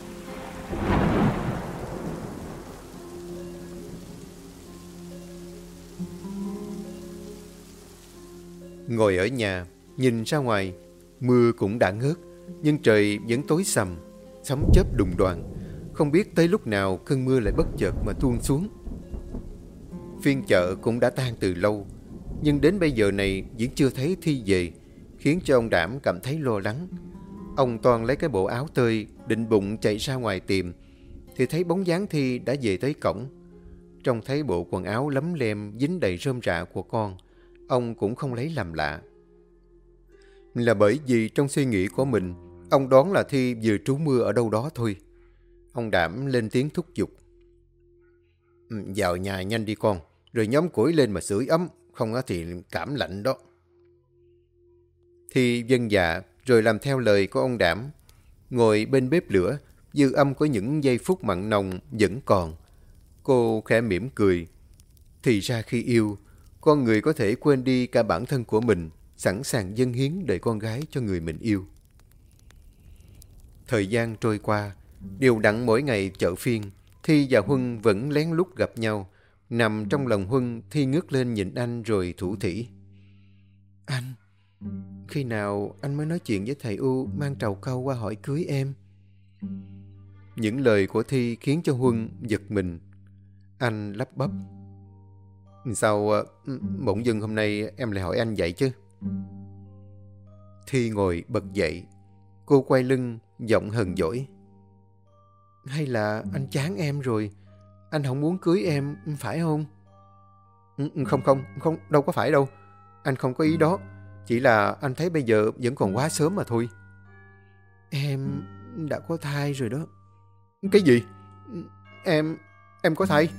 Ngồi ở nhà, nhìn ra ngoài, mưa cũng đã ngớt, nhưng trời vẫn tối sầm, sấm chớp đùng đoàng. Không biết tới lúc nào cơn mưa lại bất chợt mà tuôn xuống. Phiên chợ cũng đã tan từ lâu, nhưng đến bây giờ này vẫn chưa thấy Thi về, khiến cho ông Đảm cảm thấy lo lắng. Ông toan lấy cái bộ áo tơi, định bụng chạy ra ngoài tìm, thì thấy bóng dáng Thi đã về tới cổng. Trông thấy bộ quần áo lấm lem dính đầy rơm rạ của con, ông cũng không lấy làm lạ. Là bởi vì trong suy nghĩ của mình, ông đoán là Thi vừa trú mưa ở đâu đó thôi. Ông Đảm lên tiếng thúc giục. Vào nhà nhanh đi con, rồi nhóm củi lên mà sưởi ấm, không thì cảm lạnh đó. Thi vâng dạ, rồi làm theo lời của ông Đảm. Ngồi bên bếp lửa, dư âm của những giây phút mặn nồng vẫn còn. Cô khẽ mỉm cười. Thì ra khi yêu, con người có thể quên đi cả bản thân của mình, sẵn sàng dâng hiến đời con gái cho người mình yêu. Thời gian trôi qua, đều đặn mỗi ngày chợ phiên, Thi và Huân vẫn lén lút gặp nhau. Nằm trong lòng Huân, Thi ngước lên nhìn anh rồi thủ thỉ. Anh, khi nào anh mới nói chuyện với thầy U mang trầu cau qua hỏi cưới em? Những lời của Thi khiến cho Huân giật mình. Anh lắp bắp. Sao bỗng dưng hôm nay em lại hỏi anh vậy chứ? Thi ngồi bật dậy. Cô quay lưng, giọng hờn dỗi. Hay là anh chán em rồi? Anh không muốn cưới em, phải không? Không, đâu có phải đâu. Anh không có ý đó. Chỉ là anh thấy bây giờ vẫn còn quá sớm mà thôi. Em đã có thai rồi đó. Cái gì? Em có thai?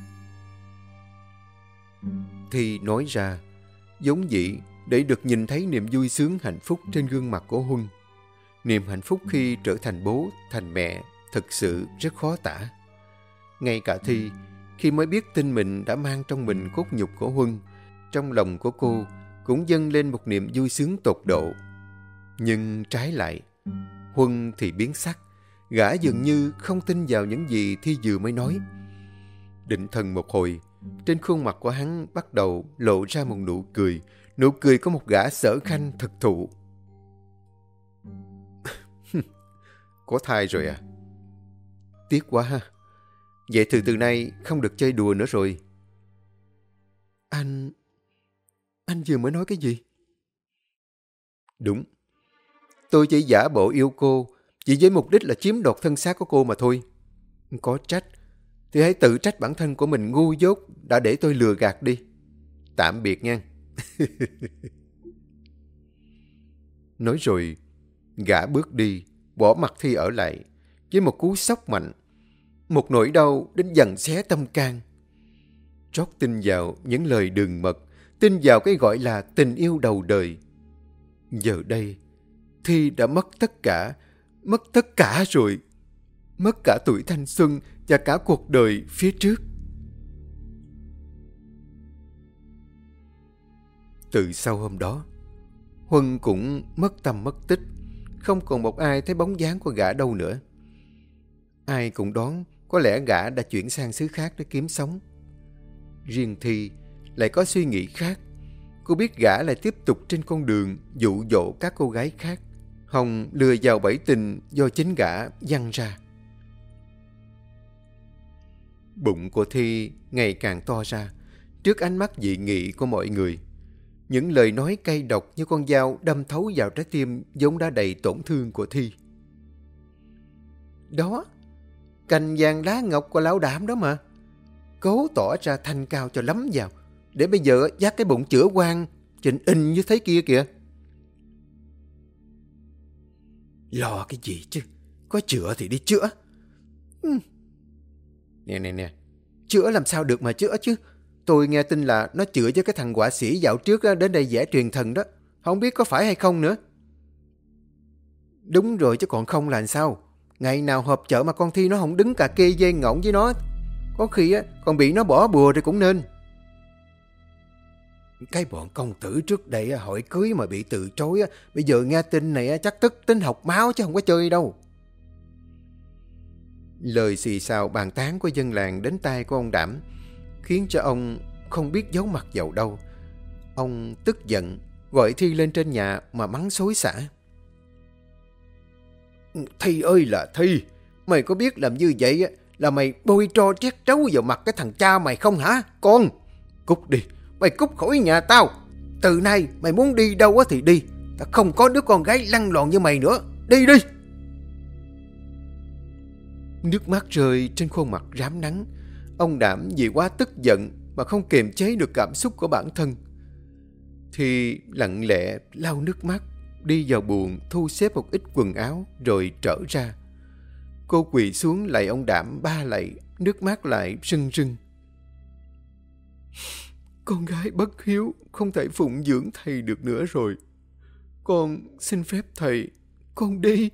Thì nói ra, giống dĩ để được nhìn thấy niềm vui sướng hạnh phúc trên gương mặt của Huân. Niềm hạnh phúc khi trở thành bố, thành mẹ thực sự rất khó tả. Ngay cả Thi, khi mới biết tin mình đã mang trong mình cốt nhục của Huân, trong lòng của cô cũng dâng lên một niềm vui sướng tột độ. Nhưng trái lại, Huân thì biến sắc. Gã dường như không tin vào những gì Thi vừa mới nói. Định thần một hồi, trên khuôn mặt của hắn bắt đầu lộ ra một nụ cười. Nụ cười của một gã sở khanh thực thụ. Có thai rồi à? Tiếc quá ha. Vậy từ nay không được chơi đùa nữa rồi. Anh vừa mới nói cái gì? Đúng, tôi chỉ giả bộ yêu cô, chỉ với mục đích là chiếm đoạt thân xác của cô mà thôi. Có trách, thì hãy tự trách bản thân của mình ngu dốt đã để tôi lừa gạt đi. Tạm biệt nha. Nói rồi, gã bước đi, bỏ mặc Thi ở lại, với một cú sốc mạnh. Một nỗi đau đến dần xé tâm can. Trót tin vào những lời đường mật, tin vào cái gọi là tình yêu đầu đời. Giờ đây, Thi đã mất tất cả rồi. Mất cả tuổi thanh xuân và cả cuộc đời phía trước. Từ sau hôm đó, Huân cũng mất tâm mất tích, không còn một ai thấy bóng dáng của gã đâu nữa. Ai cũng đoán có lẽ gã đã chuyển sang xứ khác để kiếm sống. Riêng Thi lại có suy nghĩ khác. Cô biết gã lại tiếp tục trên con đường dụ dỗ các cô gái khác, hòng lừa vào bẫy tình do chính gã giăng ra. Bụng của Thi ngày càng to ra trước ánh mắt dị nghị của mọi người. Những lời nói cay độc như con dao đâm thấu vào trái tim vốn đã đầy tổn thương của Thi. Đó, cành vàng lá ngọc của lão đảm đó mà. Cố tỏ ra thanh cao cho lắm vào, để bây giờ dắt cái bụng chữa quan trình in như thế kia kìa. Lo cái gì chứ, có chữa thì đi chữa. Nè, chữa làm sao được mà chữa chứ. Tôi nghe tin là nó chữa cho cái thằng họa sĩ dạo trước đến đây vẽ truyền thần đó. Không biết có phải hay không nữa. Đúng rồi chứ còn không là sao. Ngày nào họp chợ mà con Thi nó không đứng cà kê dê ngỗng với nó. Có khi còn bị nó bỏ bùa rồi cũng nên. Cái bọn công tử trước đây hỏi cưới mà bị từ chối. Bây giờ nghe tin này chắc tức tính học máu chứ không có chơi đâu. Lời xì xào bàn tán của dân làng đến tai của ông Đảm khiến cho ông không biết giấu mặt vào đâu. Ông tức giận gọi Thi lên trên nhà mà mắng xối xả. Thi ơi là Thi, mày có biết làm như vậy là mày bôi tro trét trấu vào mặt cái thằng cha mày không hả con? Cút đi, mày cút khỏi nhà tao. Từ nay mày muốn đi đâu thì đi. Tao không có đứa con gái lăn lộn như mày nữa. Đi đi. Nước mắt rơi trên khuôn mặt rám nắng. Ông Đảm vì quá tức giận mà không kiềm chế được cảm xúc của bản thân. Thì lặng lẽ lau nước mắt, đi vào buồng thu xếp một ít quần áo rồi trở ra. Cô quỳ xuống lạy ông Đảm 3 lạy, nước mắt lại rưng rưng. Con gái bất hiếu không thể phụng dưỡng thầy được nữa rồi. Con xin phép thầy, con đi.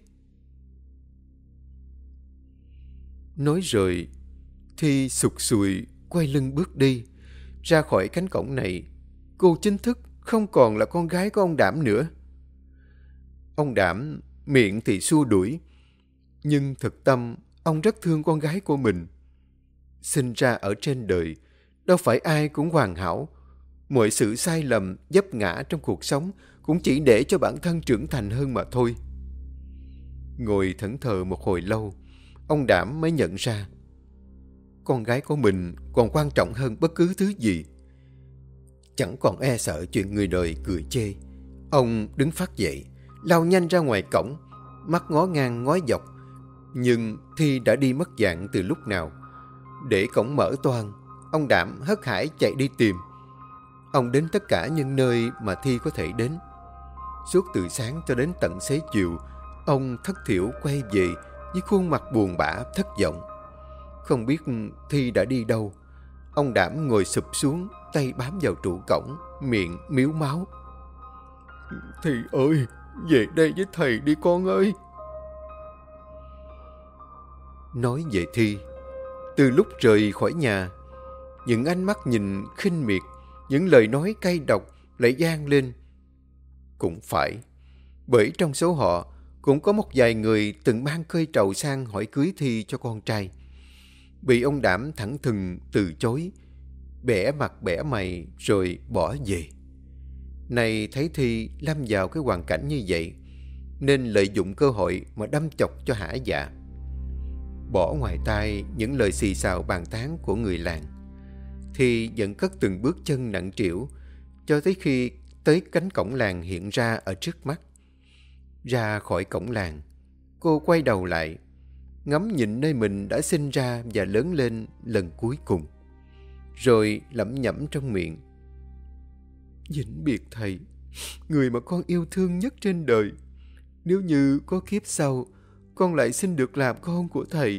Nói rồi, Thi sụt sùi quay lưng bước đi. Ra khỏi cánh cổng này, cô chính thức không còn là con gái của ông Đảm nữa. Ông Đảm miệng thì xua đuổi, nhưng thực tâm ông rất thương con gái của mình. Sinh ra ở trên đời, đâu phải ai cũng hoàn hảo. Mọi sự sai lầm, vấp ngã trong cuộc sống cũng chỉ để cho bản thân trưởng thành hơn mà thôi. Ngồi thẫn thờ một hồi lâu, ông Đảm mới nhận ra con gái của mình còn quan trọng hơn bất cứ thứ gì. Chẳng còn e sợ chuyện người đời cười chê. Ông đứng phát dậy, lao nhanh ra ngoài cổng, mắt ngó ngang ngó dọc. Nhưng Thi đã đi mất dạng từ lúc nào. Để cổng mở toang, ông Đảm hớt hải chạy đi tìm. Ông đến tất cả những nơi mà Thi có thể đến. Suốt từ sáng cho đến tận xế chiều, ông thất thiểu quay về với khuôn mặt buồn bã thất vọng. Không biết Thi đã đi đâu. Ông Đảm ngồi sụp xuống, tay bám vào trụ cổng, miệng miếu máu. Thi ơi, về đây với thầy đi con ơi. Nói về Thi, từ lúc rời khỏi nhà, những ánh mắt nhìn khinh miệt, những lời nói cay độc lại vang lên. Cũng phải, bởi trong số họ cũng có một vài người từng mang cơi trầu sang hỏi cưới Thi cho con trai. Bị ông Đảm thẳng thừng từ chối, bẻ mặt bẻ mày rồi bỏ về. Này thấy Thi lâm vào cái hoàn cảnh như vậy, nên lợi dụng cơ hội mà đâm chọc cho hả dạ. Bỏ ngoài tai những lời xì xào bàn tán của người làng, Thi vẫn cất từng bước chân nặng trĩu cho tới khi tới cánh cổng làng hiện ra ở trước mắt. Ra khỏi cổng làng, cô quay đầu lại, ngắm nhìn nơi mình đã sinh ra và lớn lên lần cuối cùng. Rồi lẩm nhẩm trong miệng: vĩnh biệt thầy, người mà con yêu thương nhất trên đời. Nếu như có kiếp sau, con lại xin được làm con của thầy.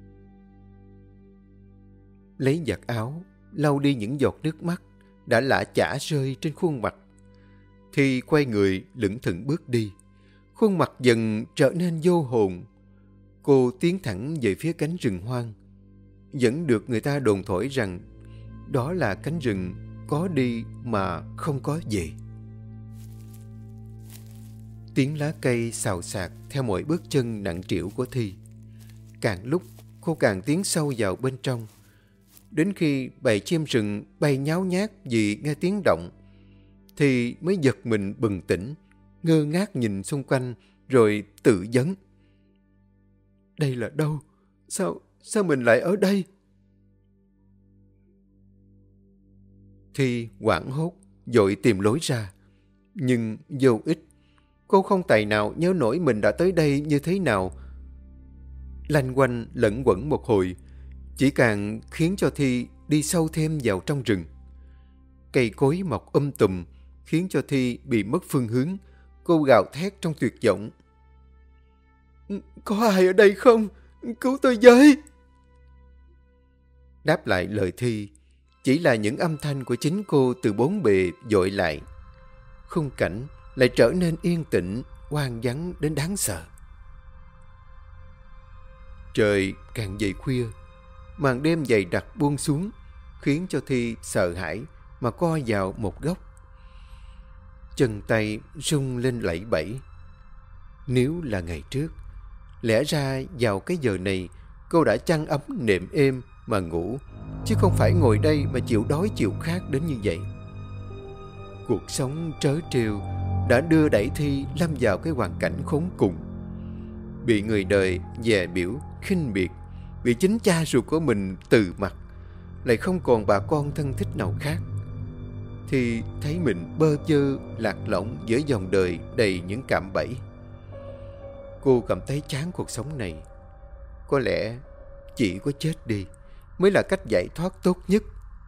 Lấy giặt áo, lau đi những giọt nước mắt đã lã chã rơi trên khuôn mặt. Thì quay người lững thững bước đi. Khuôn mặt dần trở nên vô hồn. Cô tiến thẳng về phía cánh rừng hoang. Vẫn được người ta đồn thổi rằng đó là cánh rừng có đi mà không có về. Tiếng lá cây xào xạc theo mỗi bước chân nặng trĩu của Thi. Càng lúc cô càng tiến sâu vào bên trong. Đến khi bầy chim rừng bay nháo nhác vì nghe tiếng động, thì mới giật mình bừng tỉnh, ngơ ngác nhìn xung quanh rồi tự vấn: đây là đâu? Sao mình lại ở đây? Thi hoảng hốt, vội tìm lối ra. Nhưng vô ích. Cô không tài nào nhớ nổi mình đã tới đây như thế nào. Lanh quanh lẫn quẩn một hồi, chỉ càng khiến cho Thi đi sâu thêm vào trong rừng. Cây cối mọc tùm, khiến cho Thi bị mất phương hướng. Cô gào thét trong tuyệt vọng: có ai ở đây không? Cứu tôi với! Đáp lại lời Thi chỉ là những âm thanh của chính cô từ bốn bề dội lại. Khung cảnh lại trở nên yên tĩnh, hoang vắng đến đáng sợ. Trời càng dậy khuya, màn đêm dày đặc buông xuống, khiến cho Thi sợ hãi mà co vào một góc. Chân tay rung lên lẩy bẩy. Nếu là ngày trước, lẽ ra vào cái giờ này cô đã chăn ấm nệm êm mà ngủ, chứ không phải ngồi đây mà chịu đói chịu khát đến như vậy. Cuộc sống trớ trêu đã đưa đẩy Thi lâm vào cái hoàn cảnh khốn cùng. Bị người đời dè biểu, khinh biệt, bị chính cha ruột của mình từ mặt, lại không còn bà con thân thích nào khác. Thì thấy mình bơ vơ lạc lõng giữa dòng đời đầy những cạm bẫy. Cô cảm thấy chán cuộc sống này. Có lẽ chỉ có chết đi mới là cách giải thoát tốt nhất.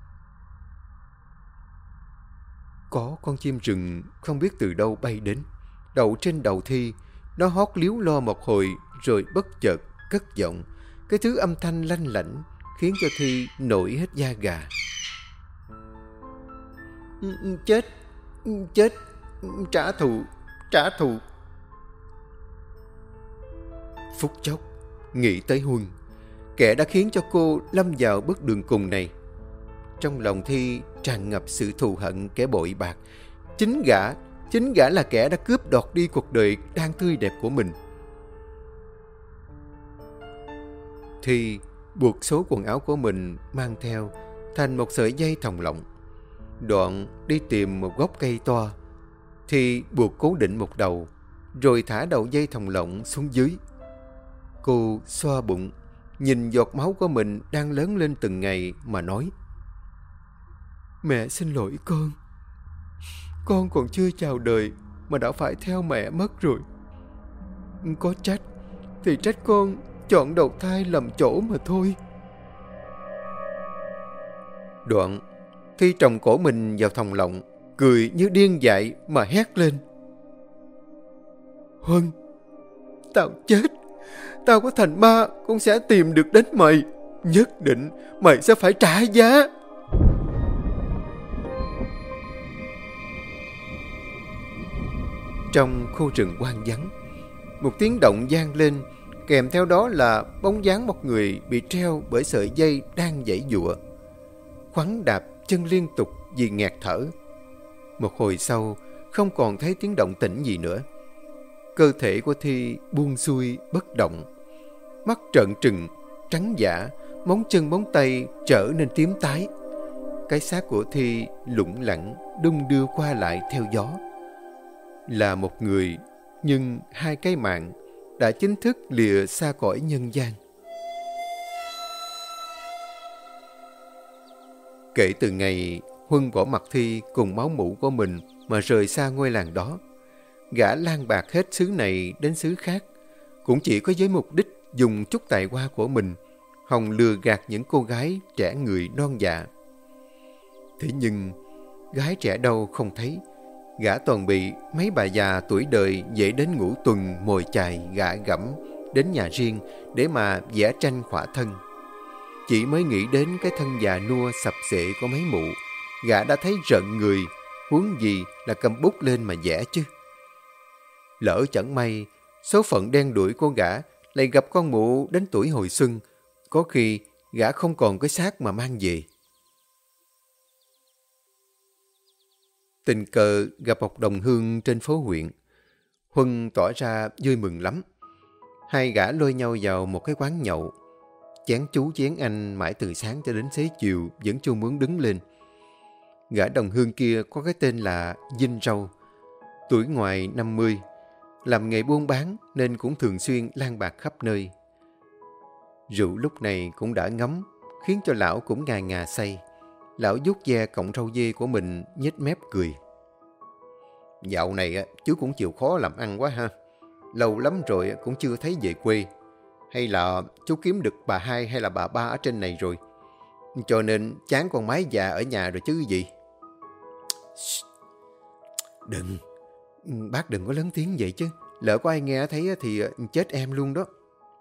Có con chim rừng không biết từ đâu bay đến, đậu trên đầu Thi. Nó hót líu lo một hồi rồi bất chợt cất giọng, cái thứ âm thanh lanh lảnh khiến cho Thi nổi hết da gà. Chết, trả thù. Phút chốc nghĩ tới Huân, kẻ đã khiến cho cô lâm vào bước đường cùng này. Trong lòng Thi tràn ngập sự thù hận kẻ bội bạc. Chính gã là kẻ đã cướp đoạt đi cuộc đời đang tươi đẹp của mình. Thi buộc số quần áo của mình mang theo thành một sợi dây thòng lọng. Đoạn đi tìm một gốc cây to. Thi buộc cố định một đầu, rồi thả đầu dây thòng lọng xuống dưới. Cô xoa bụng, nhìn giọt máu của mình đang lớn lên từng ngày mà nói: mẹ xin lỗi con. Con còn chưa chào đời mà đã phải theo mẹ mất rồi. Có trách thì trách con chọn đầu thai lầm chỗ mà thôi. Đoạn Thi trồng cổ mình vào thòng lọng, cười như điên dại mà hét lên: Huân, tao chết, tao có thành ma cũng sẽ tìm được đến mày. Nhất định mày sẽ phải trả giá. Trong khu rừng hoang vắng, một tiếng động vang lên, kèm theo đó là bóng dáng một người bị treo bởi sợi dây đang giãy giụa. Khoắn đạp chân liên tục vì nghẹt thở. Một hồi sau, không còn thấy tiếng động tĩnh gì nữa. Cơ thể của Thi buông xuôi bất động. Mắt trợn trừng, trắng dã, móng chân móng tay trở nên tím tái. Cái xác của Thi lủng lẳng, đung đưa qua lại theo gió. Là một người, nhưng hai cái mạng đã chính thức lìa xa cõi nhân gian. Kể từ ngày Huân bỏ mặc Thi cùng máu mủ của mình mà rời xa ngôi làng đó, Gã lang bạc hết xứ này đến xứ khác, cũng chỉ có với mục đích dùng chút tài hoa của mình hòng lừa gạt những cô gái trẻ người non dạ. Thế nhưng gái trẻ đâu không thấy, gã toàn bị mấy bà già tuổi đời dễ đến ngũ tuần mồi chài gạ gẫm đến nhà riêng để mà vẽ tranh khỏa thân. Chỉ mới nghĩ đến cái thân già nua sập xệ của mấy mụ, gã đã thấy rợn người, huống gì là cầm bút lên mà vẽ chứ. Lỡ chẳng may, số phận đen đuổi của gã lại gặp con mụ đến tuổi hồi xuân, có khi gã không còn cái xác mà mang về. Tình cờ gặp một đồng hương trên phố huyện, Huân tỏ ra vui mừng lắm. Hai gã lôi nhau vào một cái quán nhậu. Chén chú chén anh mãi từ sáng cho đến xế chiều vẫn chưa muốn đứng lên. Gã đồng hương kia có cái tên là Vinh Râu, tuổi ngoài 50, làm nghề buôn bán nên cũng thường xuyên lang bạc khắp nơi. Rượu lúc này cũng đã ngấm, khiến cho lão cũng ngà ngà say. Lão vuốt ve cọng râu dê của mình, nhếch mép cười. Dạo này chú cũng chịu khó làm ăn quá ha. Lâu lắm rồi cũng chưa thấy về quê. Hay là chú kiếm được bà hai hay là bà ba ở trên này rồi, cho nên chán con mái già ở nhà rồi chứ gì. Đừng, bác đừng có lớn tiếng vậy chứ. Lỡ có ai nghe thấy thì chết em luôn đó.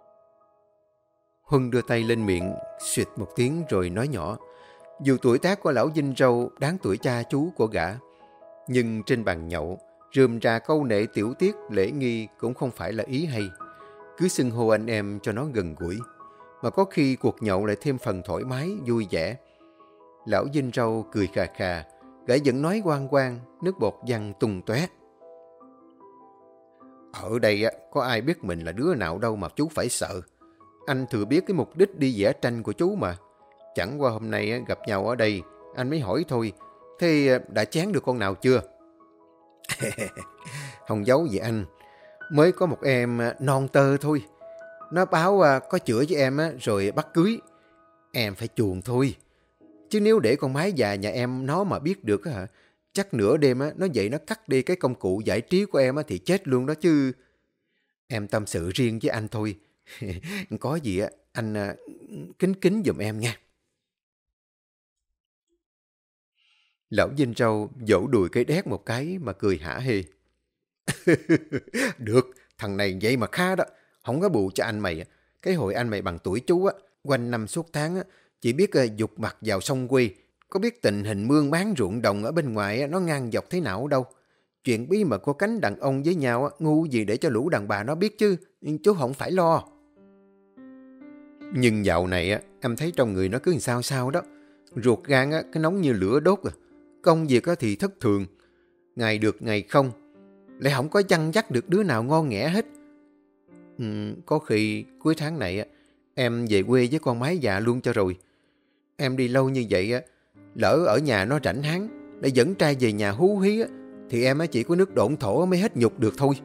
Huân đưa tay lên miệng, xuyệt một tiếng rồi nói nhỏ. Dù tuổi tác của lão Vinh Râu đáng tuổi cha chú của gã, nhưng trên bàn nhậu, rườm rà câu nệ tiểu tiết lễ nghi cũng không phải là ý hay. Cứ xưng hô anh em cho nó gần gũi, mà có khi cuộc nhậu lại thêm phần thoải mái, vui vẻ. Lão Vinh Râu cười khà khà, gã vẫn nói oang oang, nước bọt văng tung tóe. Ở đây có ai biết mình là đứa nào đâu mà chú phải sợ. Anh thừa biết cái mục đích đi vẽ tranh của chú mà. Chẳng qua hôm nay gặp nhau ở đây, anh mới hỏi thôi. Thế đã chán được con nào chưa? Không giấu gì anh, mới có một em non tơ thôi. Nó báo có chữa với em rồi bắt cưới. Em phải chuồn thôi. Chứ nếu để con mái già nhà em nó mà biết được chắc nửa đêm nó dậy nó cắt đi cái công cụ giải trí của em thì chết luôn đó chứ. Em tâm sự riêng với anh thôi. Có gì anh kính kính giùm em nha. Lão Vinh Râu vỗ đùi cây đét một cái mà cười hả hê. Được, thằng này vậy mà khá đó. Không có bù cho anh mày. Cái hồi anh mày bằng tuổi chú quanh năm suốt tháng chỉ biết dục mặt vào sông quê. Có biết tình hình mương máng ruộng đồng ở bên ngoài nó ngang dọc thế nào đâu. Chuyện bí mật của cánh đàn ông với nhau ngu gì để cho lũ đàn bà nó biết chứ. Chú không phải lo. Nhưng dạo này em thấy trong người nó cứ sao sao đó. Ruột gan cái nóng như lửa đốt. Công việc thì thất thường. Ngày được ngày không. Lại không có chăn dắt được đứa nào ngon nghẻ hết. Có khi cuối tháng này em về quê với con mái già luôn cho rồi. Em đi lâu như vậy lỡ ở nhà nó rảnh háng để dẫn trai về nhà hú hí thì em chỉ có nước độn thổ mới hết nhục được thôi.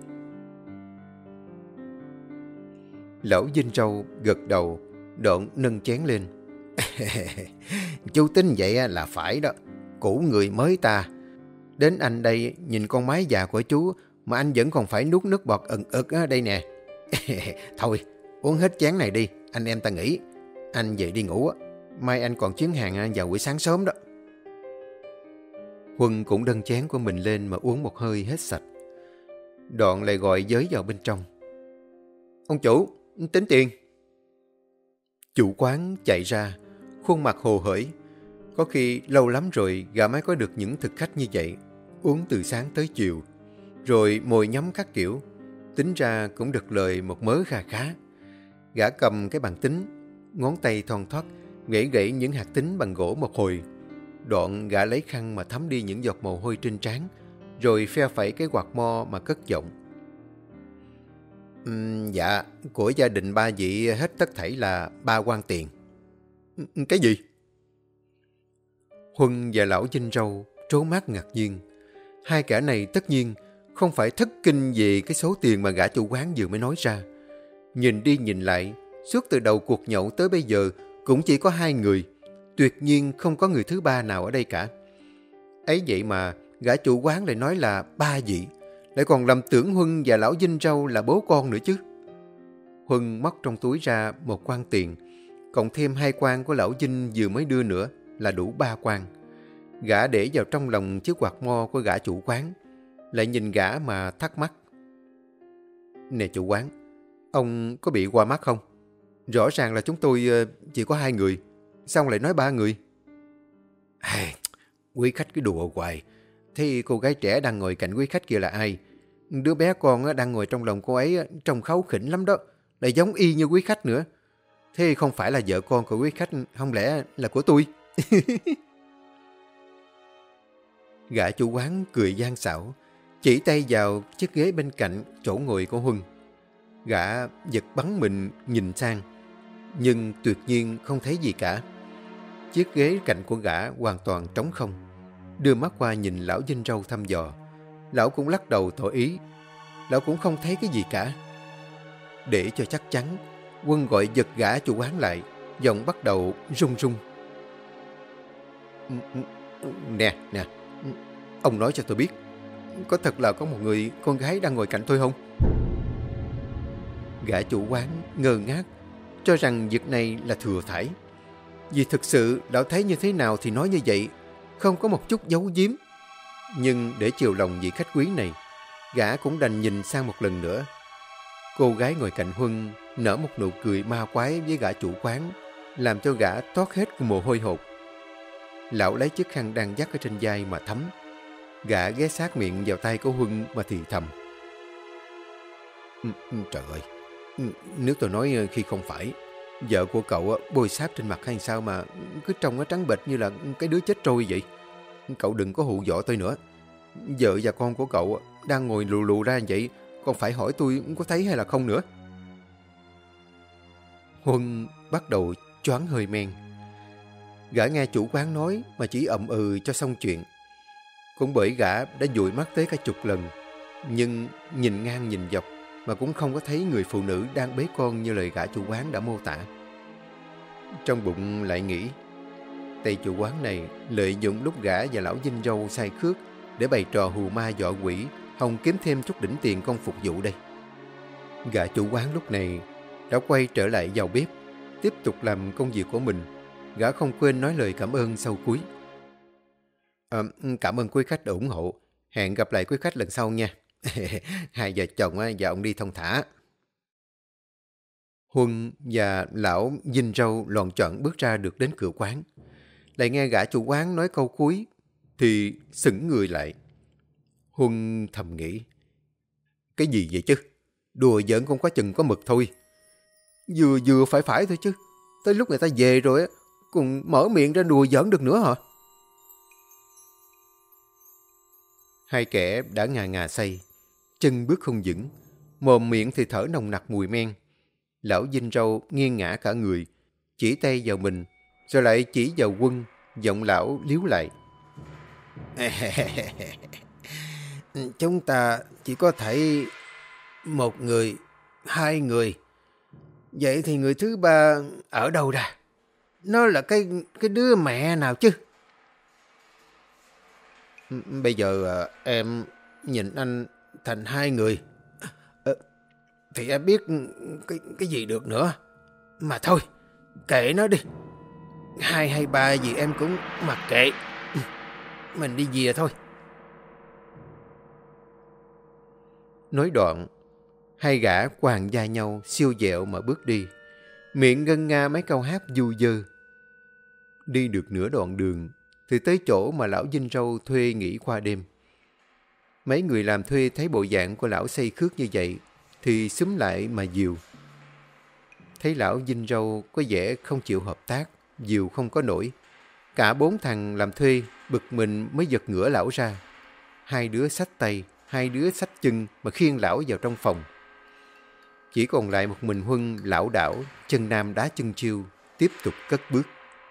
Lão Vinh Râu gật đầu, đoạn nâng chén lên. Chú tính vậy là phải đó. Cũ người mới ta. Đến anh đây nhìn con mái già của chú mà anh vẫn còn phải nuốt nước bọt ẩn ực đây nè. Thôi, uống hết chén này đi, anh em ta nghỉ. Anh về đi ngủ. Mai anh còn chuyến hàng vào buổi sáng sớm đó. Huân cũng nâng chén của mình lên mà uống một hơi hết sạch. Đoạn lại gọi giới vào bên trong. Ông chủ, tính tiền. Chủ quán chạy ra, khuôn mặt hồ hởi. Có khi lâu lắm rồi gã mới có được những thực khách như vậy. Uống từ sáng tới chiều, rồi mồi nhắm các kiểu. Tính ra cũng được lời một mớ kha khá. Gã cầm cái bàn tính, ngón tay thon thoắt, gãy gãy những hạt tính bằng gỗ một hồi. Đoạn gã lấy khăn mà thấm đi những giọt mồ hôi trên trán, rồi phe phẩy cái quạt mo mà cất giọng. Dạ, của gia đình ba vị hết tất thảy là 3 quan tiền. Cái gì? Huân và lão Vinh Râu trố mắt ngạc nhiên. Hai kẻ này tất nhiên không phải thất kinh về cái số tiền mà gã chủ quán vừa mới nói ra. Nhìn đi nhìn lại, suốt từ đầu cuộc nhậu tới bây giờ cũng chỉ có 2 người. Tuyệt nhiên không có người thứ ba nào ở đây cả. Ấy vậy mà gã chủ quán lại nói là 3 vị. lại còn lầm tưởng Huân và lão Dinh Râu là bố con nữa chứ. Huân móc trong túi ra một quan tiền, cộng thêm 2 quan của lão Dinh vừa mới đưa nữa là đủ 3 quan. Gã để vào trong lòng chiếc quạt mo của gã chủ quán, lại nhìn gã mà thắc mắc. Nè chủ quán, ông có bị qua mắt không? Rõ ràng là chúng tôi chỉ có 2 người, sao ông lại nói 3 người? Quý khách cứ đùa hoài. Thế cô gái trẻ đang ngồi cạnh quý khách kia là ai? Đứa bé con đang ngồi trong lòng cô ấy trông kháu khỉnh lắm đó, lại giống y như quý khách nữa. Thế không phải là vợ con của quý khách, không lẽ là của tôi? Gã chủ quán cười gian xảo, chỉ tay vào chiếc ghế bên cạnh chỗ ngồi của Huân. Gã giật bắn mình nhìn sang, nhưng tuyệt nhiên không thấy gì cả. Chiếc ghế cạnh của gã hoàn toàn trống không. Đưa mắt qua nhìn lão Dinh Râu thăm dò. Lão cũng lắc đầu tỏ ý. Lão cũng không thấy cái gì cả. Để cho chắc chắn, Quân gọi giật gã chủ quán lại, giọng bắt đầu run run. Nè, ông nói cho tôi biết, có thật là có một người con gái đang ngồi cạnh tôi không? Gã chủ quán ngơ ngác, cho rằng việc này là thừa thãi. Vì thực sự lão thấy như thế nào thì nói như vậy, không có một chút giấu giếm. Nhưng để chiều lòng vị khách quý này, gã cũng đành nhìn sang một lần nữa. Cô gái ngồi cạnh Huân nở một nụ cười ma quái với gã chủ quán, làm cho gã toát hết mồ hôi hột. Lão lấy chiếc khăn đang dắt ở trên vai mà thấm. Gã ghé sát miệng vào tay của Huân mà thì thầm. Trời ơi, nếu tôi nói khi không phải, vợ của cậu bôi sáp trên mặt hay sao mà cứ trông nó trắng bệch như là cái đứa chết trôi vậy. Cậu đừng có hù dọa tôi nữa. Vợ và con của cậu đang ngồi lù lù ra vậy, còn phải hỏi tôi có thấy hay là không nữa. Huân bắt đầu choáng hơi men. Gã nghe chủ quán nói mà chỉ ậm ừ cho xong chuyện. Cũng bởi gã đã dụi mắt tới cả chục lần, nhưng nhìn ngang nhìn dọc mà cũng không có thấy người phụ nữ đang bế con như lời gã chủ quán đã mô tả. Trong bụng lại nghĩ, tay chủ quán này lợi dụng lúc gã và lão Dinh Râu say khước để bày trò hù ma dọa quỷ, hòng kiếm thêm chút đỉnh tiền công phục vụ đây. Gã chủ quán lúc này đã quay trở lại vào bếp, tiếp tục làm công việc của mình. Gã không quên nói lời cảm ơn sau cuối. Cảm ơn quý khách đã ủng hộ. Hẹn gặp lại quý khách lần sau nha. Hai vợ chồng và ông đi thong thả. Huân và lão Dinh Râu loòn choạng bước ra được đến cửa quán. Lại nghe gã chủ quán nói câu cuối thì sững người lại. Huân thầm nghĩ, cái gì vậy chứ? Đùa giỡn cũng có chừng có mực thôi. Vừa phải thôi chứ. Tới lúc người ta về rồi còn mở miệng ra đùa giỡn được nữa hả? Hai kẻ đã ngà say, chân bước không vững, mồm miệng thì thở nồng nặc mùi men. Lão Dinh Râu nghiêng ngã cả người, chỉ tay vào mình, rồi lại chỉ vào Quân, giọng lão líu lại. Chúng ta chỉ có thể một người, 2 người. Vậy thì người thứ 3 ở đâu ra? Nó là cái đứa mẹ nào chứ? Bây giờ em nhìn anh thành 2 người. Thì em biết cái gì được nữa. Mà thôi, kệ nó đi. 2 hay 3 gì em cũng mặc kệ. Mình đi về thôi. Nói đoạn, hai gã quàng vai nhau siêu dẹo mà bước đi, miệng ngân nga mấy câu hát du dơ. Đi được nửa đoạn đường thì tới chỗ mà lão Dinh Râu thuê nghỉ qua đêm. Mấy người làm thuê thấy bộ dạng của lão say khước như vậy thì xúm lại mà dìu. Thấy lão Dinh Râu có vẻ không chịu hợp tác, dìu không có nổi. Cả 4 thằng làm thuê bực mình mới giật ngửa lão ra. 2 đứa xách tay, 2 đứa xách chân mà khiêng lão vào trong phòng. Chỉ còn lại một mình Huân lảo đảo, chân nam đá chân chiêu, tiếp tục cất bước.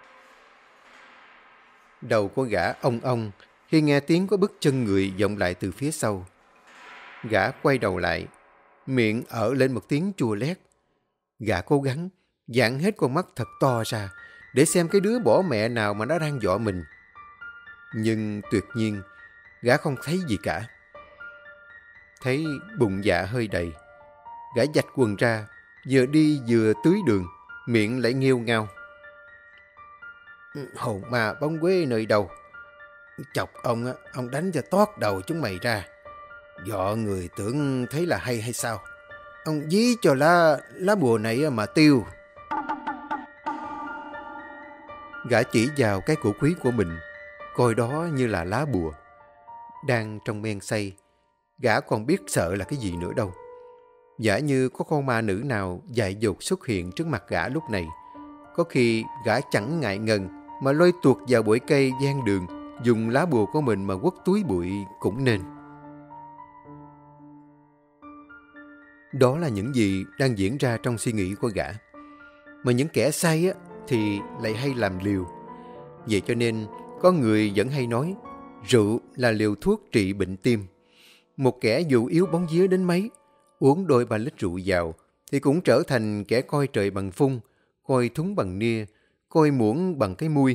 Đầu của gã ong khi nghe tiếng có bước chân người vọng lại từ phía sau. Gã quay đầu lại, miệng ợ lên một tiếng chua lét. Gã cố gắng dạn hết con mắt thật to ra để xem cái đứa bỏ mẹ nào mà nó đang dọa mình. Nhưng tuyệt nhiên, gã không thấy gì cả. thấy bụng dạ hơi đầy. Gã vạch quần ra, vừa đi vừa tưới đường, miệng lại nghêu ngao. Hồn ma bóng quế nơi đâu? Chọc ông á, ông đánh cho toát đầu chúng mày ra. Dọ người tưởng thấy là hay sao? Ông dí cho lá bùa này mà tiêu. Gã chỉ vào cái cổ quý của mình, coi đó như là lá bùa. Đang trong men say, gã còn biết sợ là cái gì nữa đâu. Giả như có con ma nữ nào dại dột xuất hiện trước mặt gã lúc này, có khi gã chẳng ngại ngần mà lôi tuột vào bụi cây ven đường, dùng lá bùa của mình mà quất túi bụi cũng nên. Đó là những gì đang diễn ra trong suy nghĩ của gã. Mà những kẻ say á, thì lại hay làm liều. Vậy cho nên có người vẫn hay nói rượu là liều thuốc trị bệnh tim. Một kẻ dù yếu bóng vía đến mấy, uống đôi ba lít rượu vào thì cũng trở thành kẻ coi trời bằng phun, coi thúng bằng nia, coi muỗng bằng cái mui.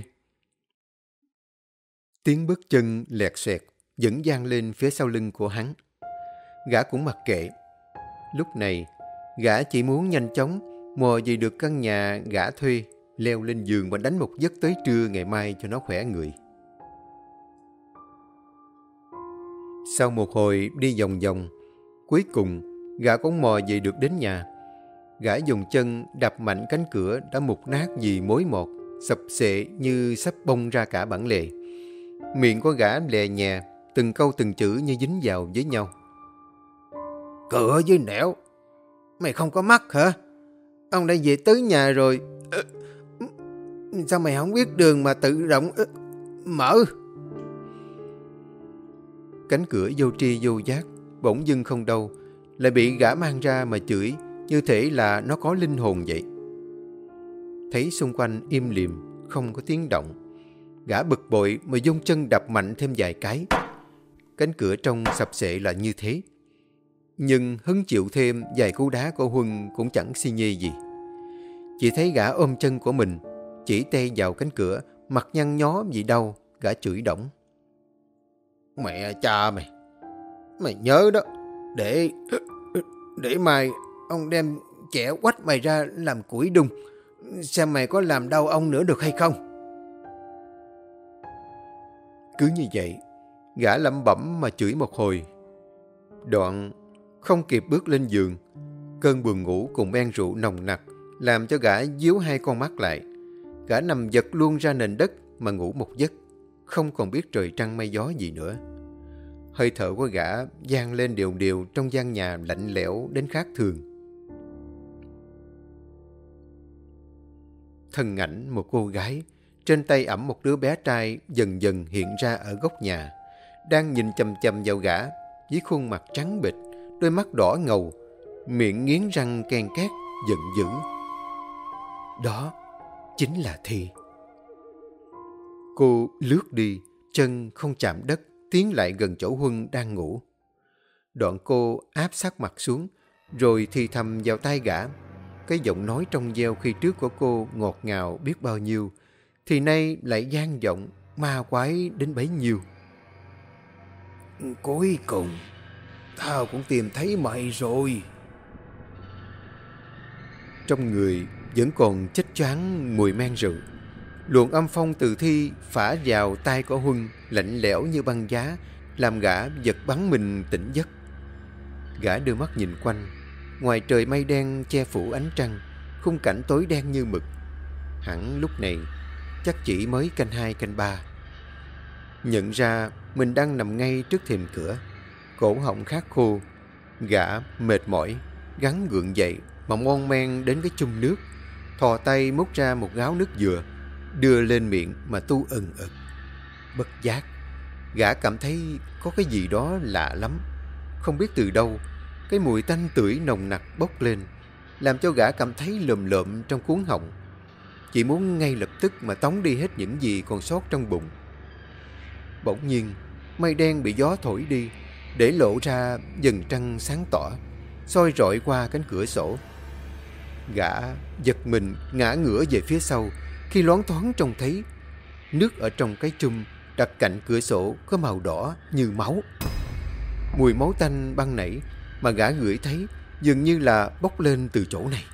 Tiếng bước chân lẹt xoẹt vẫn vang lên phía sau lưng của hắn. Gã cũng mặc kệ. Lúc này, gã chỉ muốn nhanh chóng mò về được căn nhà gã thuê, leo lên giường và đánh một giấc tới trưa ngày mai cho nó khỏe người. Sau một hồi đi vòng vòng, cuối cùng gã cũng mò về được đến nhà. Gã dùng chân đập mạnh cánh cửa đã mục nát vì mối một, sập xệ như sắp bong ra cả bản lề. Miệng của gã lè nhè, từng câu từng chữ như dính vào với nhau. Cửa với nẻo, mày không có mắt hả? Ông đã về tới nhà rồi. Sao mày không biết đường mà tự động mở? Cánh cửa vô tri vô giác, bỗng dưng không đâu, lại bị gã mang ra mà chửi như thể là nó có linh hồn vậy. Thấy xung quanh im lìm, không có tiếng động, gã bực bội mà vung chân đập mạnh thêm vài cái. Cánh cửa trong sập xệ là như thế. Nhưng hứng chịu thêm vài cú đá của Huân cũng chẳng si nhê gì. Chỉ thấy gã ôm chân của mình, chỉ tay vào cánh cửa, mặt nhăn nhó vì đau, gã chửi đổng. Mẹ cha mày, mày nhớ đó, để mai ông đem chẻ quách mày ra làm củi đun, xem mày có làm đau ông nữa được hay không. Cứ như vậy, gã lẩm bẩm mà chửi một hồi. Đoạn không kịp bước lên giường, cơn buồn ngủ cùng men rượu nồng nặc làm cho gã díu hai con mắt lại. Gã nằm giật luôn ra nền đất mà ngủ một giấc, không còn biết trời trăng mây gió gì nữa. Hơi thở của gã vang lên đều đều trong gian nhà lạnh lẽo đến khác thường. Thân ảnh một cô gái, trên tay ẵm một đứa bé trai dần dần hiện ra ở góc nhà, đang nhìn chằm chằm vào gã với khuôn mặt trắng bệch, đôi mắt đỏ ngầu, miệng nghiến răng ken két, giận dữ. Đó chính là Thi. Cô lướt đi, chân không chạm đất, tiến lại gần chỗ Huân đang ngủ. Đoạn cô áp sát mặt xuống, rồi thì thầm vào tai gã. Cái giọng nói trong veo khi trước của cô ngọt ngào biết bao nhiêu, thì nay lại vang vọng ma quái đến bấy nhiêu. Cuối cùng, tao cũng tìm thấy mày rồi. Trong người vẫn còn chết choáng mùi men rượu. Luồng âm phong từ Thi phả vào tai của Huân lạnh lẽo như băng giá, làm gã giật bắn mình tỉnh giấc. Gã đưa mắt nhìn quanh, ngoài trời mây đen che phủ ánh trăng, khung cảnh tối đen như mực. Hẳn lúc này chắc chỉ mới canh 2 canh 3. Nhận ra mình đang nằm ngay trước thềm cửa, cổ họng khát khô. Gã mệt mỏi gắng gượng dậy mà mon men đến cái chung nước, thò tay múc ra một gáo nước dừa, đưa lên miệng mà tu ừng ực. Bất giác, gã cảm thấy có cái gì đó lạ lắm. Không biết từ đâu, cái mùi tanh tưởi nồng nặc bốc lên, làm cho gã cảm thấy lồm lộm trong cuống họng. Chỉ muốn ngay lập tức mà tống đi hết những gì còn sót trong bụng. Bỗng nhiên, mây đen bị gió thổi đi, để lộ ra vầng trăng sáng tỏ, soi rọi qua cánh cửa sổ. Gã giật mình ngã ngửa về phía sau khi loáng thoáng trông thấy nước ở trong cái chum đặt cạnh cửa sổ có màu đỏ như máu. Mùi máu tanh ban nãy mà gã ngửi thấy dường như là bốc lên từ chỗ này.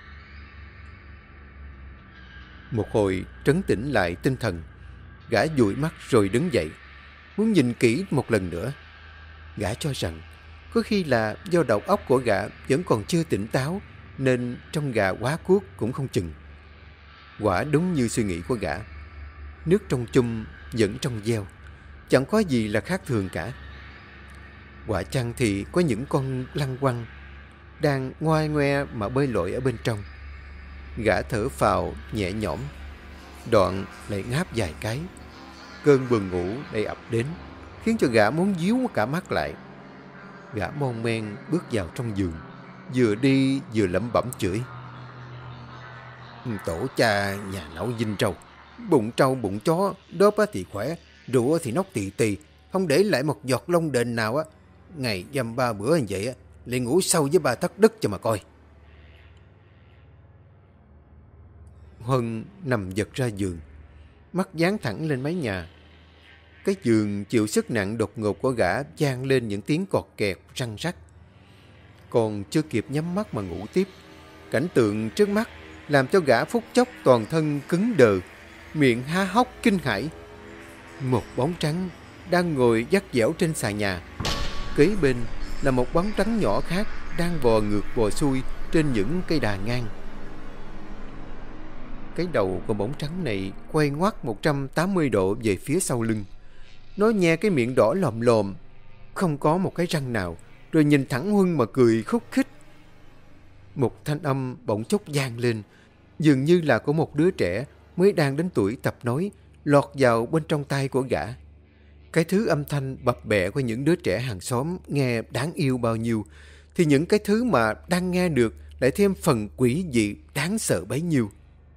Một hồi trấn tĩnh lại tinh thần, gã dụi mắt rồi đứng dậy, muốn nhìn kỹ một lần nữa. Gã cho rằng có khi là do đầu óc của gã vẫn còn chưa tỉnh táo nên trong gà quá cuốc cũng không chừng. Quả đúng như suy nghĩ của gã. Nước trong chum vẫn trong veo, chẳng có gì là khác thường cả. Quả chăng thì có những con lăng quăng đang ngoai ngoe mà bơi lội ở bên trong. Gã thở phào nhẹ nhõm, đoạn lại ngáp vài cái. Cơn buồn ngủ lại ập đến, khiến cho gã muốn díu cả mắt lại. Gã mon men bước vào trong giường, vừa đi vừa lẩm bẩm chửi: tổ cha nhà lão dinh trâu bụng chó, đốp thì khỏe, rượu thì nóc tì tì, không để lại một giọt lông đền nào á. Ngày dăm 3 bữa như vậy á, lại ngủ sâu với 3 tấc đất cho mà coi. Huân nằm giật ra giường, mắt dán thẳng lên mái nhà. Cái giường chịu sức nặng đột ngột của gã vang lên những tiếng cọt kẹt răng rắc. Còn chưa kịp nhắm mắt mà ngủ tiếp, cảnh tượng trước mắt làm cho gã phút chốc toàn thân cứng đờ, miệng há hốc kinh hãi. Một bóng trắng đang ngồi vắt vẻo trên sàn nhà. Kế bên là một bóng trắng nhỏ khác đang bò ngược bò xuôi trên những cây đà ngang. Cái đầu của bóng trắng này quay ngoắt 180 độ về phía sau lưng. Nó nhe cái miệng đỏ lòm lòm, không có một cái răng nào, rồi nhìn thẳng Huân mà cười khúc khích. Một thanh âm bỗng chốc vang lên, dường như là của một đứa trẻ mới đang đến tuổi tập nói, lọt vào bên trong tai của gã. Cái thứ âm thanh bập bẹ của những đứa trẻ hàng xóm nghe đáng yêu bao nhiêu, thì những cái thứ mà đang nghe được lại thêm phần quỷ dị đáng sợ bấy nhiêu.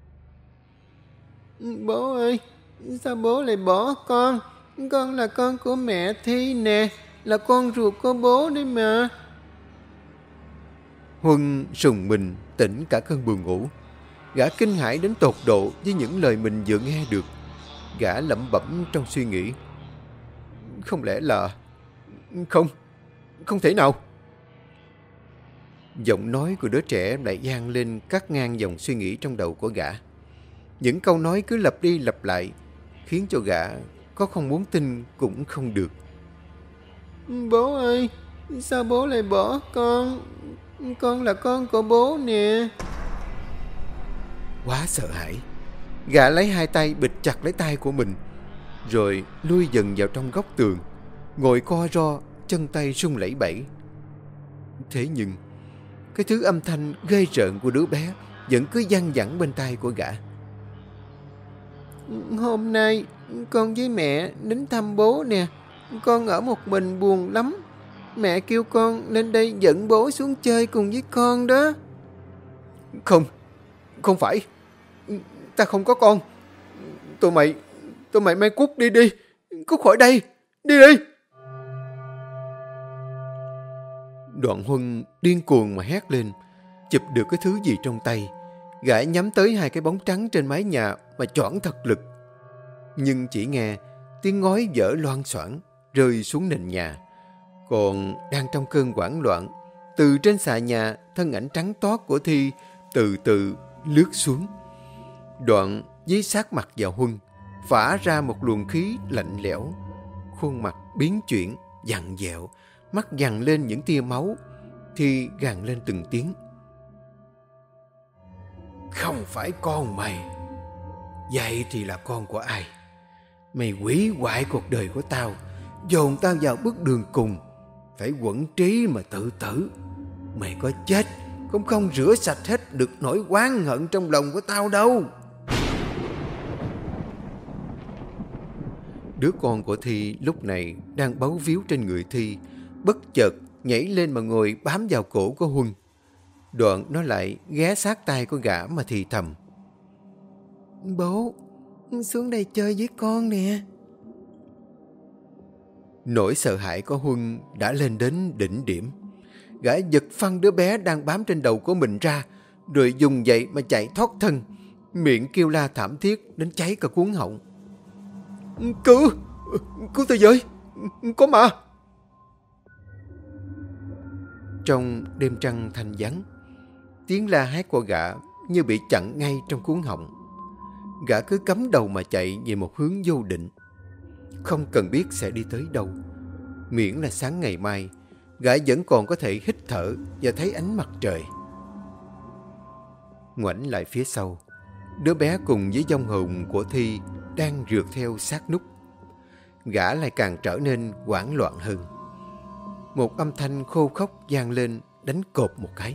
Bố ơi, sao bố lại bỏ con? Con là con của mẹ Thi nè, là con ruột của bố đấy mà. Huân rùng mình tỉnh cả cơn buồn ngủ. Gã kinh hãi đến tột độ với những lời mình vừa nghe được. Gã lẩm bẩm trong suy nghĩ: không lẽ là... Không thể nào. Giọng nói của đứa trẻ lại vang lên cắt ngang dòng suy nghĩ trong đầu của gã. Những câu nói cứ lặp đi lặp lại, khiến cho gã có không muốn tin cũng không được. Bố ơi, sao bố lại bỏ con? Con là con của bố nè. Quá sợ hãi, gã lấy hai tay bịt chặt lấy tay của mình, rồi lui dần vào trong góc tường, ngồi co ro, chân tay run lẩy bẩy. Thế nhưng cái thứ âm thanh ghê rợn của đứa bé vẫn cứ văng vẳng bên tai của gã. Hôm nay con với mẹ đến thăm bố nè. Con ở một mình buồn lắm. Mẹ kêu con lên đây dẫn bố xuống chơi cùng với con đó. Không phải. Ta không có con. Tụi mày cút đi. Cút khỏi đây. Đi. Đoạn Huân điên cuồng mà hét lên, chụp được cái thứ gì trong tay. Gã nhắm tới hai cái bóng trắng trên mái nhà mà choảng thật lực. Nhưng chỉ nghe tiếng ngói vỡ loang xoảng rơi xuống nền nhà. Còn đang trong cơn hoảng loạn, từ trên xà nhà, thân ảnh trắng toát của Thi từ từ lướt xuống. Đoạn dí sát mặt vào Huân, phả ra một luồng khí lạnh lẽo. Khuôn mặt biến chuyển, vặn vẹo, mắt vằn lên những tia máu. Thi gằn lên từng tiếng: không phải con mày. Vậy thì là con của ai? Mày hủy hoại cuộc đời của tao, dồn tao vào bước đường cùng, phải quẫn trí mà tự tử. Mày có chết cũng không rửa sạch hết được nỗi oán hận trong lòng của tao đâu. Đứa con của Thi lúc này đang bấu víu trên người Thi, bất chợt nhảy lên mà ngồi bám vào cổ của Huân. Đoạn nó lại ghé sát tai của gã mà thì thầm: bố, xuống đây chơi với con nè. Nỗi sợ hãi của Huân đã lên đến đỉnh điểm. Gã giật phăng đứa bé đang bám trên đầu của mình ra, rồi dùng dậy mà chạy thoát thân, miệng kêu la thảm thiết đến cháy cả cuống họng. Cứu thế giới, có ma. Trong đêm trăng thanh vắng, tiếng la hét của gã như bị chặn ngay trong cuống họng. Gã cứ cắm đầu mà chạy về một hướng vô định, không cần biết sẽ đi tới đâu. Miễn là sáng ngày mai, gã vẫn còn có thể hít thở và thấy ánh mặt trời. Ngoảnh lại phía sau, đứa bé cùng với vong hồn của Thi đang rượt theo sát nút. Gã lại càng trở nên hoảng loạn hơn. Một âm thanh khô khốc vang lên, đánh cộp một cái.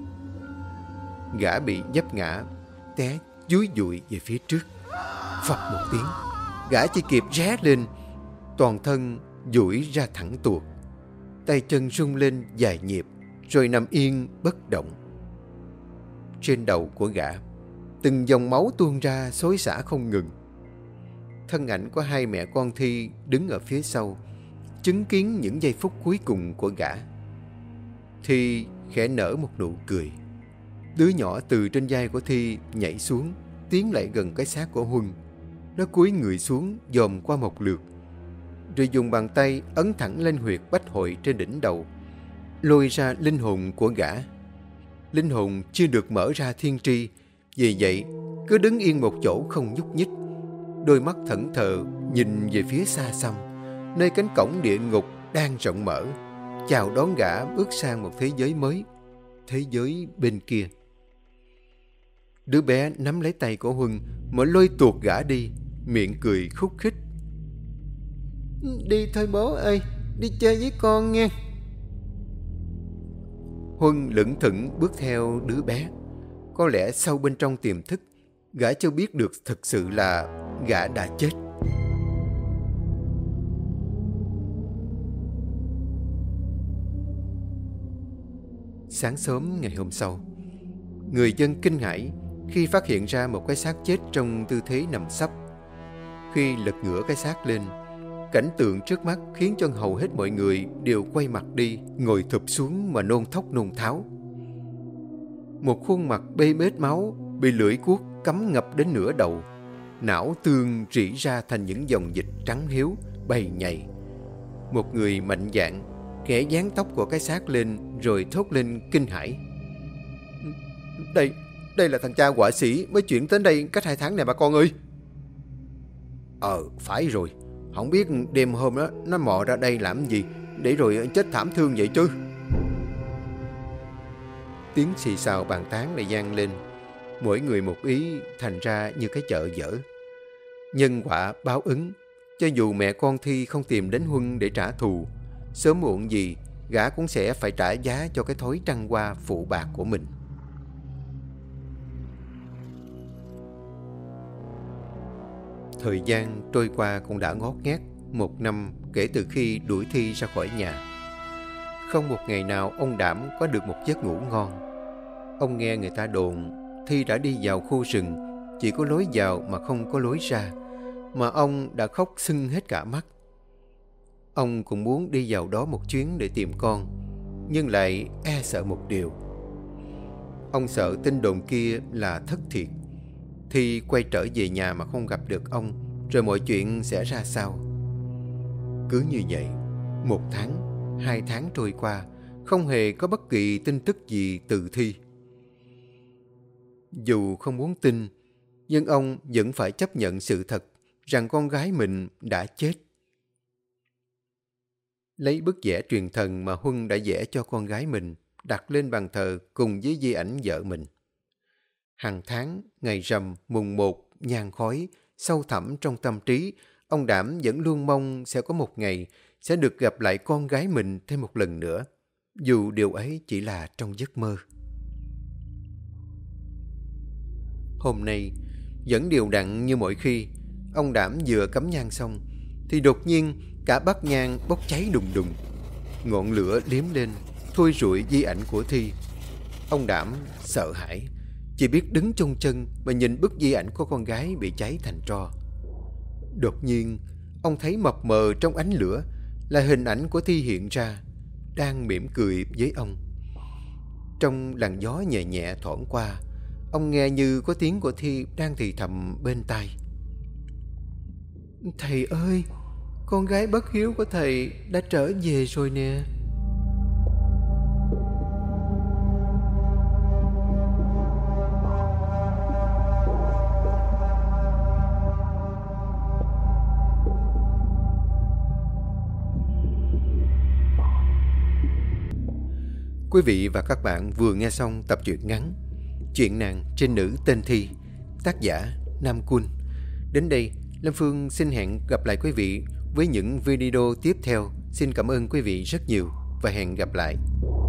Gã bị vấp ngã, té dúi dụi về phía trước. Phập một tiếng, gã chỉ kịp ré lên, toàn thân duỗi ra thẳng tuột. Tay chân rung lên vài nhịp, rồi nằm yên bất động. Trên đầu của gã, từng dòng máu tuôn ra xối xả không ngừng. Thân ảnh của hai mẹ con Thi đứng ở phía sau, chứng kiến những giây phút cuối cùng của gã. Thi khẽ nở một nụ cười. Đứa nhỏ từ trên vai của Thi nhảy xuống, tiến lại gần cái xác của Huân. Nó cúi người xuống dòm qua một lượt, rồi dùng bàn tay ấn thẳng lên huyệt bách hội trên đỉnh đầu, lôi ra linh hồn của gã. Linh hồn chưa được mở ra thiên tri, vì vậy cứ đứng yên một chỗ không nhúc nhích. Đôi mắt thẫn thờ nhìn về phía xa xăm, nơi cánh cổng địa ngục đang rộng mở, chào đón gã bước sang một thế giới mới, thế giới bên kia. Đứa bé nắm lấy tay của Huân mà lôi tuột gã đi, miệng cười khúc khích. Đi thôi bố ơi, đi chơi với con nghe. Huân lững thững bước theo đứa bé. Có lẽ sâu bên trong tiềm thức, gã chưa biết được thực sự là gã đã chết. Sáng sớm ngày hôm sau, người dân kinh hãi khi phát hiện ra một cái xác chết trong tư thế nằm sấp. Khi lật ngửa cái xác lên, cảnh tượng trước mắt khiến cho hầu hết mọi người đều quay mặt đi, ngồi thụp xuống mà nôn thốc nôn tháo. Một khuôn mặt bê bết máu, bị lưỡi cuốc cắm ngập đến nửa đầu, não tương rỉ ra thành những dòng dịch trắng hiếu bay nhầy. Một người mạnh dạn khẽ dán tóc của cái xác lên, rồi thốt lên kinh hãi. Đây là thằng cha họa sĩ mới chuyển đến đây cách 2 tháng này bà con ơi. Phải rồi. Không biết đêm hôm đó nó mò ra đây làm gì, để rồi chết thảm thương vậy chứ. Tiếng xì xào bàn tán lại vang lên, mỗi người một ý, thành ra như cái chợ dở. Nhân quả báo ứng, cho dù mẹ con Thi không tìm đến Huân để trả thù, sớm muộn gì gã cũng sẽ phải trả giá cho cái thói trăng hoa phụ bạc của mình. Thời gian trôi qua cũng đã ngót nghét 1 năm kể từ khi đuổi Thi ra khỏi nhà. Không một ngày nào ông Đảm có được một giấc ngủ ngon. Ông nghe người ta đồn Thi đã đi vào khu rừng, chỉ có lối vào mà không có lối ra, mà ông đã khóc sưng hết cả mắt. Ông cũng muốn đi vào đó một chuyến để tìm con, nhưng lại e sợ một điều. Ông sợ tin đồn kia là thất thiệt. Thi quay trở về nhà mà không gặp được ông, rồi mọi chuyện sẽ ra sao? Cứ như vậy, 1 tháng, 2 tháng trôi qua, không hề có bất kỳ tin tức gì từ Thi. Dù không muốn tin, nhưng ông vẫn phải chấp nhận sự thật rằng con gái mình đã chết. Lấy bức vẽ truyền thần mà Huân đã vẽ cho con gái mình, đặt lên bàn thờ cùng với di ảnh vợ mình. Hàng tháng, ngày rằm, mùng 1, nhang khói, sâu thẳm trong tâm trí, ông Đảm vẫn luôn mong sẽ có một ngày sẽ được gặp lại con gái mình thêm một lần nữa, dù điều ấy chỉ là trong giấc mơ. Hôm nay, vẫn đều đặn như mọi khi, ông Đảm vừa cắm nhang xong, thì đột nhiên cả bát nhang bốc cháy đùng đùng. Ngọn lửa liếm lên, thui rụi di ảnh của Thi. Ông Đảm sợ hãi, chỉ biết đứng chôn chân mà nhìn bức di ảnh của con gái bị cháy thành tro. Đột nhiên, ông thấy mập mờ trong ánh lửa là hình ảnh của Thi hiện ra, đang mỉm cười với ông. Trong làn gió nhẹ nhẹ thoảng qua, ông nghe như có tiếng của Thi đang thì thầm bên tai. Thầy ơi, con gái bất hiếu của thầy đã trở về rồi nè. Quý vị và các bạn vừa nghe xong tập truyện ngắn Chuyện nàng trinh nữ tên Thi, tác giả Nam Quân. Đến đây, Lâm Phương xin hẹn gặp lại quý vị với những video tiếp theo. Xin cảm ơn quý vị rất nhiều và hẹn gặp lại.